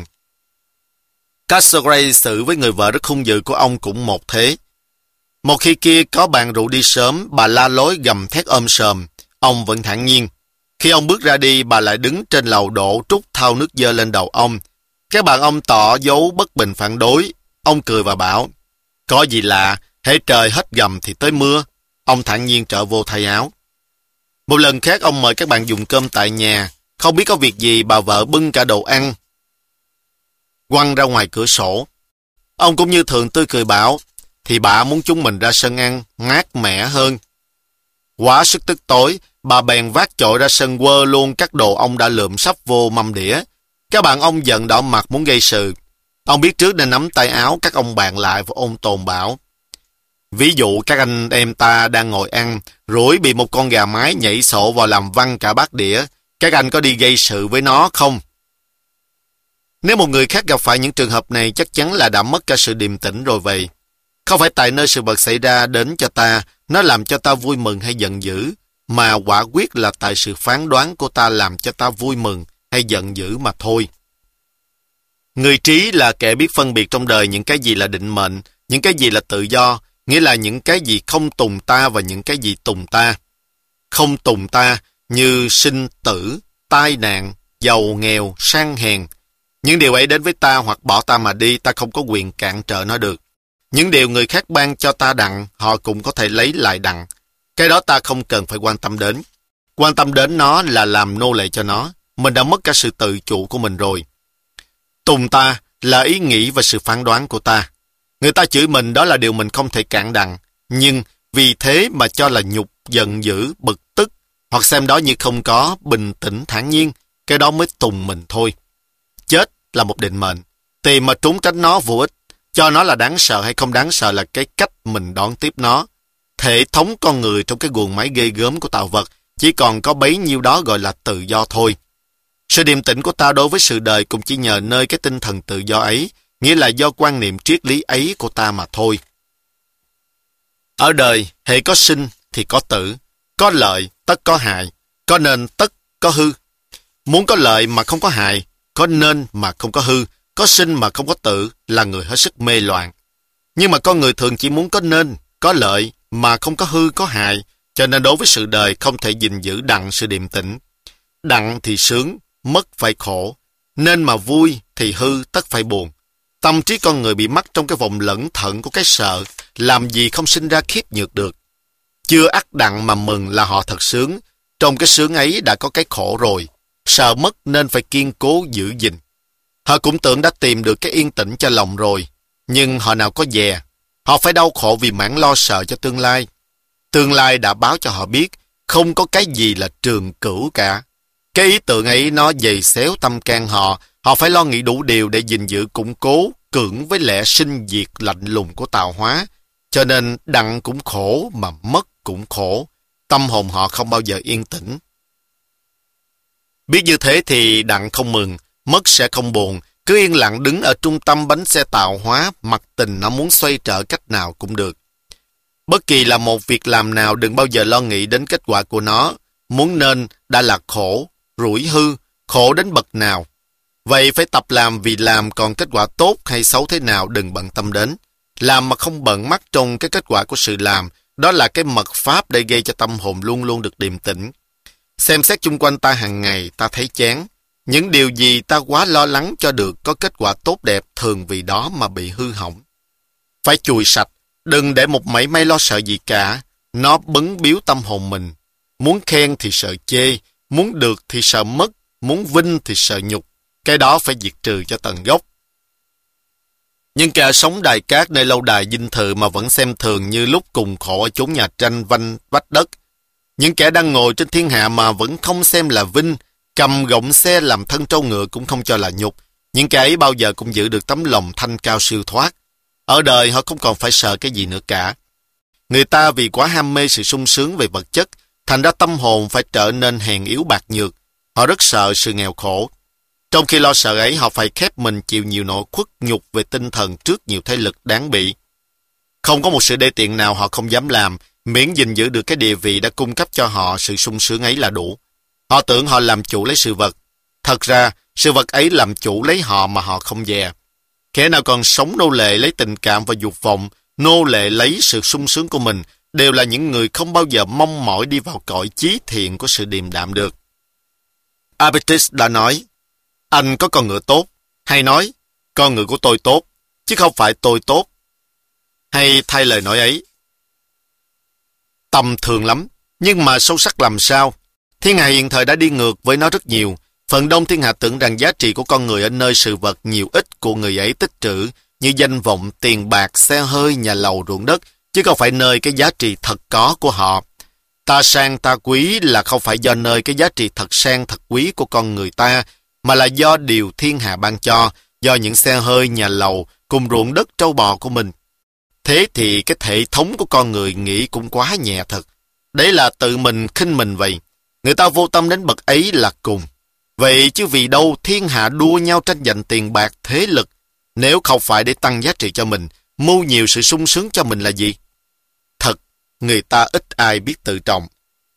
Socrates xử với người vợ rất hung dữ của ông cũng một thế. Một khi kia có bạn rượu đi sớm, bà la lối gầm thét ôm sòm, ông vẫn thản nhiên. Khi ông bước ra đi, bà lại đứng trên lầu đổ trút thau nước dơ lên đầu ông. Các bạn ông tỏ dấu bất bình phản đối. Ông cười và bảo, có gì lạ, hễ trời hết gầm thì tới mưa. Ông thản nhiên trở vô thay áo. Một lần khác ông mời các bạn dùng cơm tại nhà. Không biết có việc gì, bà vợ bưng cả đồ ăn quăng ra ngoài cửa sổ. Ông cũng như thường tươi cười bảo, thì bà muốn chúng mình ra sân ăn, mát mẻ hơn. Quá sức tức tối, bà bèn vác chổi ra sân quơ luôn các đồ ông đã lượm sắp vô mâm đĩa. Các bạn ông giận đỏ mặt muốn gây sự. Ông biết trước nên nắm tay áo các ông bạn lại và ôn tồn bảo, Ví dụ các anh em ta đang ngồi ăn, rủi bị một con gà mái nhảy sổ vào làm văng cả bát đĩa. Các anh có đi gây sự với nó không? Nếu một người khác gặp phải những trường hợp này, chắc chắn là đã mất cả sự điềm tĩnh rồi vậy. Không phải tại nơi sự vật xảy ra đến cho ta, nó làm cho ta vui mừng hay giận dữ, mà quả quyết là tại sự phán đoán của ta làm cho ta vui mừng hay giận dữ mà thôi. Người trí là kẻ biết phân biệt trong đời những cái gì là định mệnh, những cái gì là tự do, nghĩa là những cái gì không tùng ta và những cái gì tùng ta. Không tùng ta như sinh tử, tai nạn, giàu nghèo, sang hèn. Những điều ấy đến với ta hoặc bỏ ta mà đi, ta không có quyền cản trở nó được. Những điều người khác ban cho ta đặng, họ cũng có thể lấy lại đặng. Cái đó ta không cần phải quan tâm đến. Quan tâm đến nó là làm nô lệ cho nó. Mình đã mất cả sự tự chủ của mình rồi. Tùng ta là ý nghĩ và sự phán đoán của ta. Người ta chửi mình, đó là điều mình không thể cản đặng. Nhưng vì thế mà cho là nhục, giận dữ, bực tức, hoặc xem đó như không có, bình tĩnh, thản nhiên, cái đó mới tùng mình thôi. Chết là một định mệnh. Tìm mà trốn tránh nó vô ích. Cho nó là đáng sợ hay không đáng sợ là cái cách mình đón tiếp nó. Hệ thống con người trong cái guồng máy ghê gớm của tạo vật chỉ còn có bấy nhiêu đó gọi là tự do thôi. Sự điềm tĩnh của ta đối với sự đời cũng chỉ nhờ nơi cái tinh thần tự do ấy, nghĩa là do quan niệm triết lý ấy của ta mà thôi. Ở đời, hễ có sinh thì có tử, có lợi tất có hại, có nên tất có hư. Muốn có lợi mà không có hại, có nên mà không có hư, có sinh mà không có tử là người hết sức mê loạn. Nhưng mà con người thường chỉ muốn có nên, có lợi mà không có hư, có hại, cho nên đối với sự đời không thể gìn giữ đặng sự điềm tĩnh. Đặng thì sướng, mất phải khổ, nên mà vui thì hư tất phải buồn. Tâm trí con người bị mắc trong cái vòng lẫn thận của cái sợ, làm gì không sinh ra khiếp nhược được. Chưa ắt đặng mà mừng là họ thật sướng, trong cái sướng ấy đã có cái khổ rồi, sợ mất nên phải kiên cố giữ gìn. Họ cũng tưởng đã tìm được cái yên tĩnh cho lòng rồi, nhưng họ nào có dè. Họ phải đau khổ vì mảng lo sợ cho tương lai. Tương lai đã báo cho họ biết, không có cái gì là trường cửu cả. Cái ý tưởng ấy nó dày xéo tâm can họ, họ phải lo nghĩ đủ điều để gìn giữ củng cố, cưỡng với lẽ sinh diệt lạnh lùng của tạo hóa. Cho nên đặng cũng khổ mà mất cũng khổ. Tâm hồn họ không bao giờ yên tĩnh. Biết như thế thì đặng không mừng, mất sẽ không buồn, cứ yên lặng đứng ở trung tâm bánh xe tạo hóa, mặc tình nó muốn xoay trở cách nào cũng được. Bất kỳ là một việc làm nào đừng bao giờ lo nghĩ đến kết quả của nó, muốn nên đã là khổ, rủi hư, khổ đến bậc nào. Vậy phải tập làm vì làm, còn kết quả tốt hay xấu thế nào đừng bận tâm đến. Làm mà không bận mắt trong cái kết quả của sự làm, đó là cái mật pháp để gây cho tâm hồn luôn luôn được điềm tĩnh. Xem xét chung quanh ta hàng ngày, ta thấy chán. Những điều gì ta quá lo lắng cho được có kết quả tốt đẹp thường vì đó mà bị hư hỏng. Phải chùi sạch, đừng để một mảy may lo sợ gì cả. Nó bấn biếu tâm hồn mình. Muốn khen thì sợ chê, muốn được thì sợ mất, muốn vinh thì sợ nhục. Cái đó phải diệt trừ cho tận gốc. Nhưng kẻ sống đài cát nơi lâu đài dinh thự mà vẫn xem thường như lúc cùng khổ ở chốn nhà tranh vanh vách đất. Những kẻ đang ngồi trên thiên hạ mà vẫn không xem là vinh, cầm gọng xe làm thân trâu ngựa cũng không cho là nhục. Những kẻ ấy bao giờ cũng giữ được tấm lòng thanh cao siêu thoát. Ở đời họ không còn phải sợ cái gì nữa cả. Người ta vì quá ham mê sự sung sướng về vật chất, thành ra tâm hồn phải trở nên hèn yếu bạc nhược. Họ rất sợ sự nghèo khổ. Trong khi lo sợ ấy, họ phải khép mình chịu nhiều nỗi khuất nhục về tinh thần trước nhiều thế lực đáng bị. Không có một sự đê tiện nào họ không dám làm, miễn gìn giữ được cái địa vị đã cung cấp cho họ sự sung sướng ấy là đủ. Họ tưởng họ làm chủ lấy sự vật. Thật ra, sự vật ấy làm chủ lấy họ mà họ không dè. Kẻ nào còn sống nô lệ lấy tình cảm và dục vọng, nô lệ lấy sự sung sướng của mình, đều là những người không bao giờ mong mỏi đi vào cõi chí thiện của sự điềm đạm được. Epictetus đã nói, anh có con ngựa tốt, hay nói, con ngựa của tôi tốt, chứ không phải tôi tốt. Hay thay lời nói ấy, tầm thường lắm, nhưng mà sâu sắc làm sao? Thiên hạ hiện thời đã đi ngược với nó rất nhiều. Phần đông thiên hạ tưởng rằng giá trị của con người ở nơi sự vật nhiều ít của người ấy tích trữ, như danh vọng, tiền bạc, xe hơi, nhà lầu, ruộng đất, chứ không phải nơi cái giá trị thật có của họ. Ta sang ta quý là không phải do nơi cái giá trị thật sang thật quý của con người ta, mà là do điều thiên hạ ban cho, do những xe hơi, nhà lầu, cùng ruộng đất trâu bò của mình. Thế thì cái hệ thống của con người nghĩ cũng quá nhẹ thật. Đấy là tự mình khinh mình vậy. Người ta vô tâm đến bậc ấy là cùng. Vậy chứ vì đâu thiên hạ đua nhau tranh giành tiền bạc, thế lực, nếu không phải để tăng giá trị cho mình, mưu nhiều sự sung sướng cho mình là gì? Thật, người ta ít ai biết tự trọng.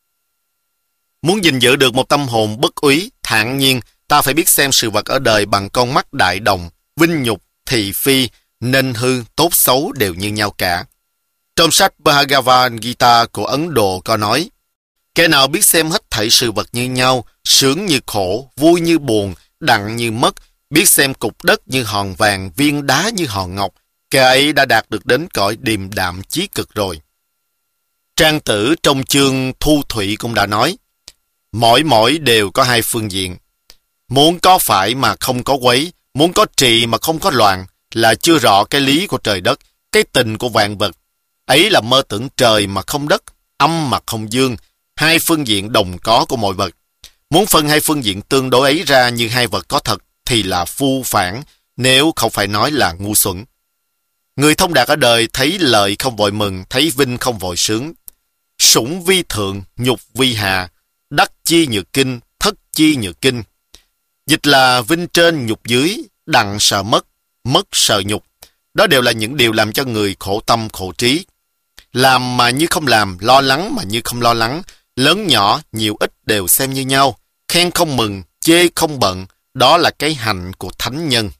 Muốn gìn giữ được một tâm hồn bất úy, thản nhiên, ta phải biết xem sự vật ở đời bằng con mắt đại đồng, vinh nhục, thị phi, nên hư, tốt xấu đều như nhau cả. Trong sách Bhagavad Gita của Ấn Độ có nói, kẻ nào biết xem hết thảy sự vật như nhau, sướng như khổ, vui như buồn, đặng như mất, biết xem cục đất như hòn vàng, viên đá như hòn ngọc, kẻ ấy đã đạt được đến cõi điềm đạm chí cực rồi. Trang Tử trong chương Thu Thủy cũng đã nói, mỗi đều có hai phương diện. Muốn có phải mà không có quấy, muốn có trị mà không có loạn, là chưa rõ cái lý của trời đất, cái tình của vạn vật. Ấy là mơ tưởng trời mà không đất, âm mà không dương, hai phương diện đồng có của mọi vật. Muốn phân hai phương diện tương đối ấy ra như hai vật có thật thì là phu phản, nếu không phải nói là ngu xuẩn. Người thông đạt ở đời thấy lợi không vội mừng, thấy vinh không vội sướng. Sủng vi thượng, nhục vi hạ, đắc chi nhược kinh, thất chi nhược kinh. Dịch là vinh trên nhục dưới, đặng sợ mất, mất sợ nhục. Đó đều là những điều làm cho người khổ tâm khổ trí. Làm mà như không làm, lo lắng mà như không lo lắng, lớn nhỏ, nhiều ít đều xem như nhau, khen không mừng, chê không bận, đó là cái hạnh của thánh nhân.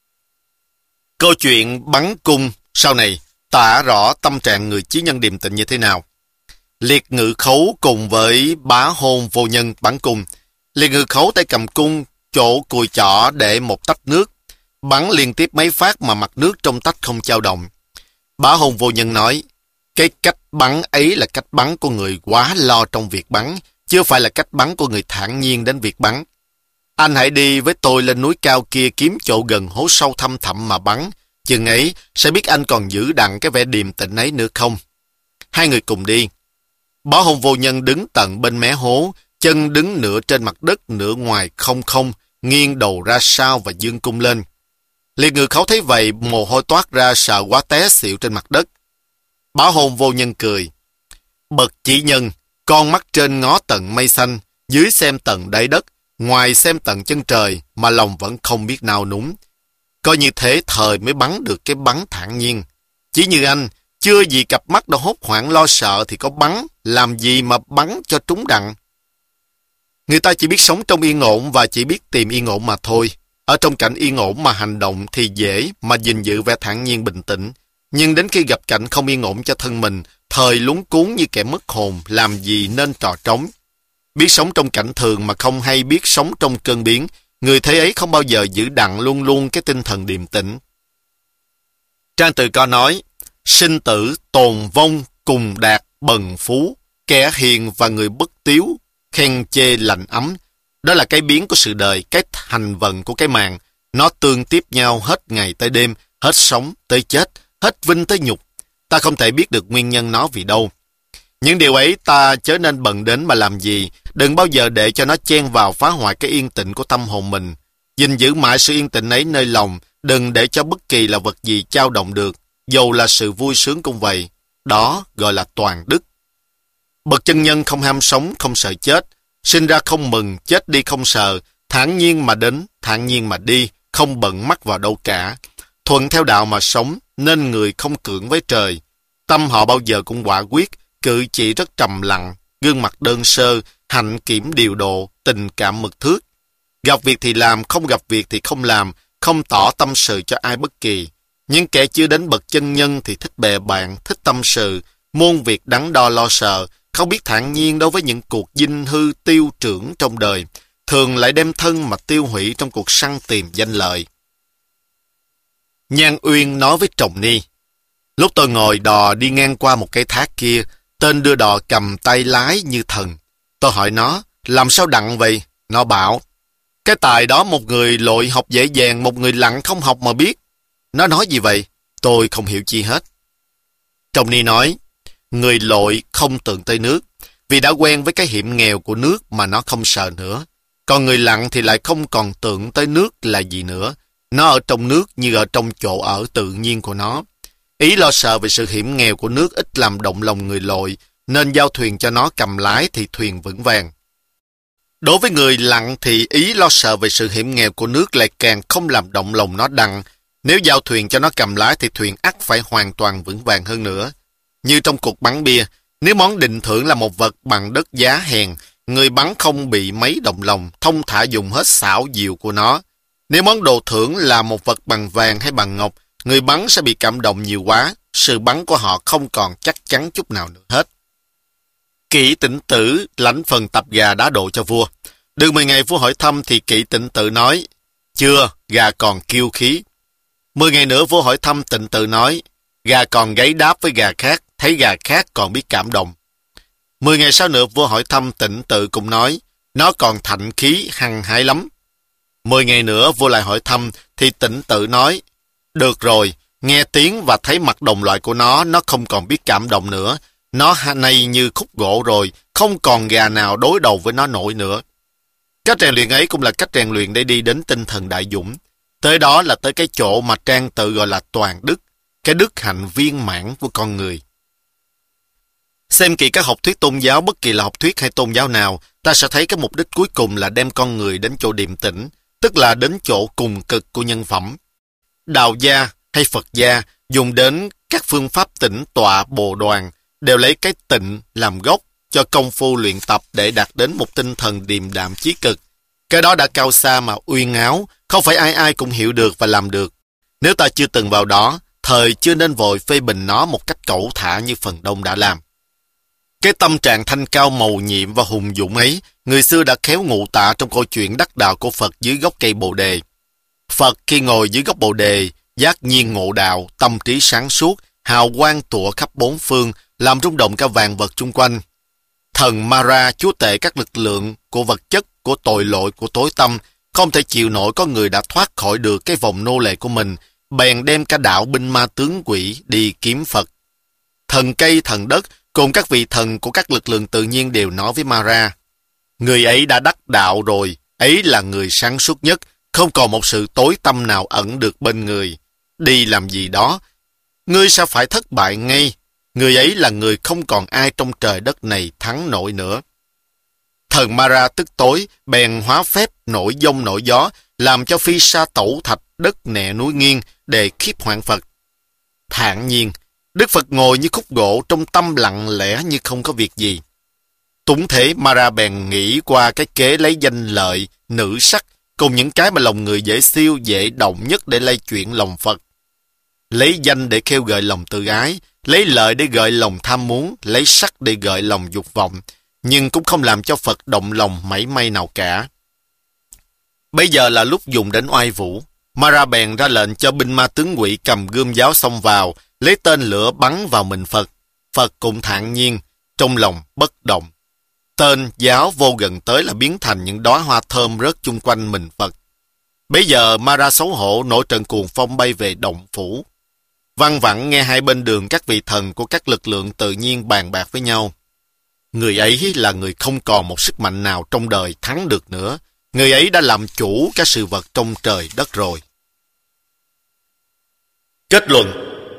Câu chuyện bắn cung sau này tả rõ tâm trạng người chí nhân điềm tĩnh như thế nào. Liệt Ngự Khấu cùng với Bá Hôn Vô Nhân bắn cung. Liệt Ngự Khấu tay cầm cung, chỗ cùi chỏ để một tách nước, bắn liên tiếp mấy phát mà mặt nước trong tách không dao động. Bá Hôn Vô Nhân nói, cái cách bắn ấy là cách bắn của người quá lo trong việc bắn, chưa phải là cách bắn của người thản nhiên đến việc bắn. Anh hãy đi với tôi lên núi cao kia kiếm chỗ gần hố sâu thăm thẳm mà bắn, chừng ấy sẽ biết anh còn giữ đặng cái vẻ điềm tĩnh ấy nữa không. Hai người cùng đi. Bá Hôn Vô Nhân đứng tận bên mé hố, chân đứng nửa trên mặt đất nửa ngoài không không, nghiêng đầu ra sau và dương cung lên. Liệt Ngự Khấu thấy vậy, mồ hôi toát ra, sợ quá té xỉu trên mặt đất. Bá Hôn Vô Nhân cười. Bậc chỉ nhân, con mắt trên ngó tận mây xanh, dưới xem tận đáy đất, ngoài xem tận chân trời, mà lòng vẫn không biết nào núng. Coi như thế thời mới bắn được cái bắn thản nhiên. Chỉ như anh, chưa gì cặp mắt đã hốt hoảng lo sợ thì có bắn, làm gì mà bắn cho trúng đặng. Người ta chỉ biết sống trong yên ổn và chỉ biết tìm yên ổn mà thôi. Ở trong cảnh yên ổn mà hành động thì dễ mà gìn giữ vẻ thản nhiên bình tĩnh. Nhưng đến khi gặp cảnh không yên ổn cho thân mình, thời luống cuống như kẻ mất hồn, làm gì nên trò trống. Biết sống trong cảnh thường mà không hay biết sống trong cơn biến, người thế ấy không bao giờ giữ đặng luôn luôn cái tinh thần điềm tĩnh. Trang Tử có nói, sinh tử tồn vong cùng đạt bần phú, kẻ hiền và người bất tiếu, khen chê lạnh ấm. Đó là cái biến của sự đời, cái hành vận của cái màn. Nó tương tiếp nhau hết ngày tới đêm, hết sống tới chết, hết vinh tới nhục. Ta không thể biết được nguyên nhân nó vì đâu. Những điều ấy ta chớ nên bận đến mà làm gì, đừng bao giờ để cho nó chen vào phá hoại cái yên tĩnh của tâm hồn mình. Gìn giữ mãi sự yên tĩnh ấy nơi lòng, đừng để cho bất kỳ là vật gì dao động được, dầu là sự vui sướng cũng vậy. Đó gọi là toàn đức. Bậc chân nhân không ham sống, không sợ chết, sinh ra không mừng, chết đi không sợ, thản nhiên mà đến, thản nhiên mà đi, không bận mắc vào đâu cả. Thuận theo đạo mà sống, nên người không cưỡng với trời. Tâm họ bao giờ cũng quả quyết, cử chỉ rất trầm lặng, gương mặt đơn sơ, hạnh kiểm điều độ, tình cảm mực thước. Gặp việc thì làm, không gặp việc thì không làm, không tỏ tâm sự cho ai bất kỳ. Nhưng kẻ chưa đến bậc chân nhân thì thích bè bạn, thích tâm sự, muôn việc đắn đo lo sợ, không biết thản nhiên đối với những cuộc dinh hư tiêu trưởng trong đời, thường lại đem thân mà tiêu hủy trong cuộc săn tìm danh lợi. Nhan Uyên nói với Trồng Ni, lúc tôi ngồi đò đi ngang qua một cái thác kia, tên đưa đò cầm tay lái như thần. Tôi hỏi nó, làm sao đặng vậy? Nó bảo, cái tài đó một người lội học dễ dàng, một người lặng không học mà biết. Nó nói gì vậy? Tôi không hiểu chi hết. Trồng Ni nói, người lội không tưởng tới nước, vì đã quen với cái hiểm nghèo của nước mà nó không sợ nữa. Còn người lặng thì lại không còn tưởng tới nước là gì nữa. Nó ở trong nước như ở trong chỗ ở tự nhiên của nó. Ý lo sợ về sự hiểm nghèo của nước ít làm động lòng người lội, nên giao thuyền cho nó cầm lái thì thuyền vững vàng. Đối với người lặn thì ý lo sợ về sự hiểm nghèo của nước lại càng không làm động lòng nó đặng. Nếu giao thuyền cho nó cầm lái thì thuyền ắt phải hoàn toàn vững vàng hơn nữa. Như trong cuộc bắn bia, nếu món định thưởng là một vật bằng đất giá hèn, người bắn không bị mấy động lòng, thông thả dùng hết xảo diệu của nó. Nếu món đồ thưởng là một vật bằng vàng hay bằng ngọc, người bắn sẽ bị cảm động nhiều quá, sự bắn của họ không còn chắc chắn chút nào nữa hết. Kỷ Tĩnh Tử lãnh phần tập gà đá độ cho vua. Được 10 ngày vua hỏi thăm thì Kỷ Tĩnh Tử nói, chưa, gà còn kiêu khí. 10 ngày nữa vua hỏi thăm, Tĩnh Tử nói, gà còn gáy đáp với gà khác, thấy gà khác còn biết cảm động. 10 ngày sau nữa vua hỏi thăm, Tĩnh Tử cũng nói, nó còn thạnh khí hăng hái lắm. 10 ngày nữa vua lại hỏi thăm thì Tĩnh Tử nói, được rồi, nghe tiếng và thấy mặt đồng loại của nó không còn biết cảm động nữa. Nó nay như khúc gỗ rồi, không còn gà nào đối đầu với nó nổi nữa. Cách rèn luyện ấy cũng là cách rèn luyện để đi đến tinh thần đại dũng. Tới đó là tới cái chỗ mà Trang tự gọi là toàn đức, cái đức hạnh viên mãn của con người. Xem kỹ các học thuyết tôn giáo, bất kỳ là học thuyết hay tôn giáo nào, ta sẽ thấy cái mục đích cuối cùng là đem con người đến chỗ điềm tĩnh, tức là đến chỗ cùng cực của nhân phẩm. Đạo gia hay Phật gia dùng đến các phương pháp tĩnh tọa bồ đoàn, đều lấy cái tịnh làm gốc cho công phu luyện tập để đạt đến một tinh thần điềm đạm chí cực. Cái đó đã cao xa mà uyên áo, không phải ai ai cũng hiểu được và làm được. Nếu ta chưa từng vào đó, thời chưa nên vội phê bình nó một cách cẩu thả như phần đông đã làm. Cái tâm trạng thanh cao mầu nhiệm và hùng dũng ấy, người xưa đã khéo ngụ tả trong câu chuyện đắc đạo của Phật dưới gốc cây bồ đề. Phật khi ngồi dưới gốc bồ đề, giác nhiên ngộ đạo, tâm trí sáng suốt, hào quang tủa khắp bốn phương, làm rung động cả vạn vật chung quanh. Thần Mara chúa tể các lực lượng của vật chất, của tội lỗi, của tối tâm, không thể chịu nổi có người đã thoát khỏi được cái vòng nô lệ của mình, bèn đem cả đạo binh ma tướng quỷ đi kiếm Phật. Thần cây, thần đất, cùng các vị thần của các lực lượng tự nhiên đều nói với Mara, người ấy đã đắc đạo rồi, ấy là người sáng suốt nhất, không còn một sự tối tâm nào ẩn được bên người. Đi làm gì đó, ngươi sao phải thất bại ngay, người ấy là người không còn ai trong trời đất này thắng nổi nữa. Thần Mara tức tối, bèn hóa phép nổi giông nổi gió, làm cho phi sa tẩu thạch, đất nẹ núi nghiêng để khiếp hoạn Phật. Thản nhiên, Đức Phật ngồi như khúc gỗ, trong tâm lặng lẽ như không có việc gì. Túng thế, Mara bèn nghĩ qua cái kế lấy danh lợi, nữ sắc, cùng những cái mà lòng người dễ siêu, dễ động nhất để lay chuyển lòng Phật. Lấy danh để kêu gợi lòng tự ái, lấy lợi để gợi lòng tham muốn, lấy sắc để gợi lòng dục vọng, nhưng cũng không làm cho Phật động lòng mảy may nào cả. Bây giờ là lúc dùng đến oai vũ. Mara bèn ra lệnh cho binh ma tướng quỷ cầm gươm giáo xông vào, lấy tên lửa bắn vào mình Phật. Phật cũng thản nhiên, trong lòng bất động. Tên giáo vô gần tới là biến thành những đóa hoa thơm rớt chung quanh mình Phật. Bây giờ Mara xấu hổ nổi trận cuồng phong bay về động phủ. Văng vẳng nghe hai bên đường các vị thần của các lực lượng tự nhiên bàn bạc với nhau. Người ấy là người không còn một sức mạnh nào trong đời thắng được nữa. Người ấy đã làm chủ các sự vật trong trời đất rồi. Kết luận: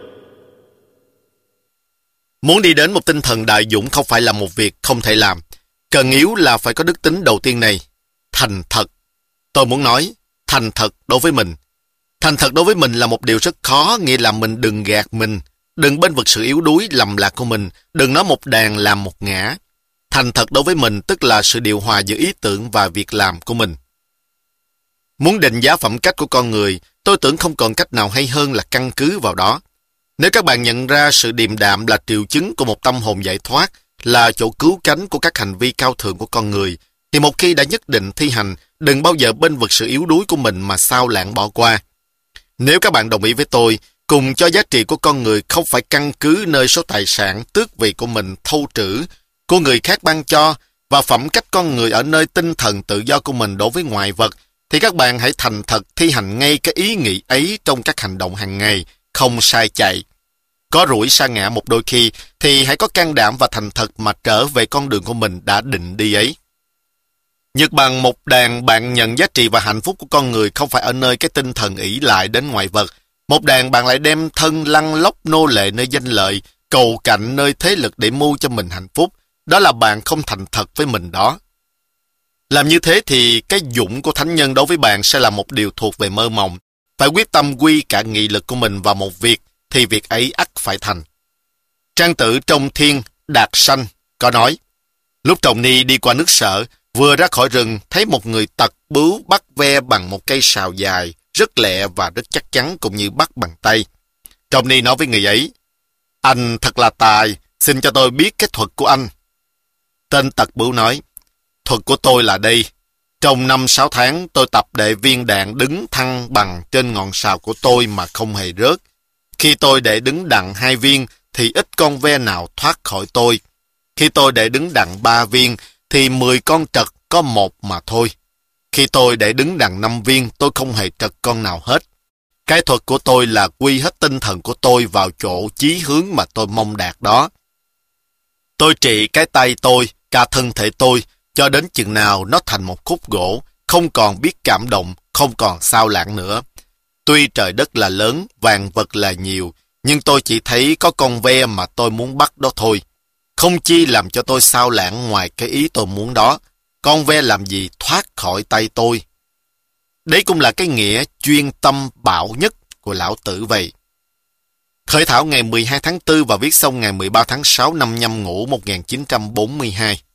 muốn đi đến một tinh thần đại dũng không phải là một việc không thể làm. Cần yếu là phải có đức tính đầu tiên này, thành thật. Tôi muốn nói, thành thật đối với mình. Thành thật đối với mình là một điều rất khó, nghĩa là mình đừng gạt mình, đừng bên vực sự yếu đuối, lầm lạc của mình, đừng nói một đàn làm một ngã. Thành thật đối với mình tức là sự điều hòa giữa ý tưởng và việc làm của mình. Muốn định giá phẩm cách của con người, tôi tưởng không còn cách nào hay hơn là căn cứ vào đó. Nếu các bạn nhận ra sự điềm đạm là triệu chứng của một tâm hồn giải thoát, là chỗ cứu cánh của các hành vi cao thượng của con người, thì một khi đã nhất định thi hành, đừng bao giờ bên vực sự yếu đuối của mình mà sao lãng bỏ qua. Nếu các bạn đồng ý với tôi, cùng cho giá trị của con người không phải căn cứ nơi số tài sản, tước vị của mình thâu trữ, của người khác ban cho, và phẩm cách con người ở nơi tinh thần tự do của mình đối với ngoại vật, thì các bạn hãy thành thật thi hành ngay cái ý nghĩ ấy trong các hành động hàng ngày, không sai chạy. Có rủi sa ngã một đôi khi, thì hãy có can đảm và thành thật mà trở về con đường của mình đã định đi ấy. Nhật bằng một đàn bạn nhận giá trị và hạnh phúc của con người không phải ở nơi cái tinh thần ỷ lại đến ngoại vật, Một đàn bạn lại đem thân lăn lóc nô lệ nơi danh lợi, cầu cạnh nơi thế lực để mưu cho mình hạnh phúc. Đó là bạn không thành thật với mình đó. Làm như thế thì cái dũng của thánh nhân đối với bạn sẽ là một điều thuộc về mơ mộng. Phải quyết tâm quy cả nghị lực của mình vào một việc, thì việc ấy ắt phải thành. Trang tử Trong Thiên Đạt Sanh có nói, lúc Trọng Ni đi qua nước Sở, vừa ra khỏi rừng, thấy một người tật bướu bắt ve bằng một cây sào dài, rất lẹ và rất chắc chắn, cũng như bắt bằng tay. Trọng Ni nói với người ấy, anh thật là tài, xin cho tôi biết cái thuật của anh. Tên tật bướu nói, thuật của tôi là đây. Trong 5-6 tháng, tôi tập để viên đạn đứng thăng bằng trên ngọn sào của tôi mà không hề rớt. Khi tôi để đứng đặng 2 viên, thì ít con ve nào thoát khỏi tôi. Khi tôi để đứng đặng 3 viên, thì 10 con trật có 1 mà thôi. Khi tôi để đứng đặng 5 viên, tôi không hề trật con nào hết. Cái thuật của tôi là quy hết tinh thần của tôi vào chỗ chí hướng mà tôi mong đạt đó. Tôi trị cái tay tôi, cả thân thể tôi, cho đến chừng nào nó thành một khúc gỗ, không còn biết cảm động, không còn xao lãng nữa. Tuy trời đất là lớn, vàng vật là nhiều, nhưng tôi chỉ thấy có con ve mà tôi muốn bắt đó thôi. Không chi làm cho tôi xao lãng ngoài cái ý tôi muốn đó. Con ve làm gì thoát khỏi tay tôi. Đấy cũng là cái nghĩa chuyên tâm bảo nhất của Lão Tử vậy. Khởi thảo ngày 12 tháng 4 và viết xong ngày 13 tháng 6 năm Nhâm Ngũ 1942.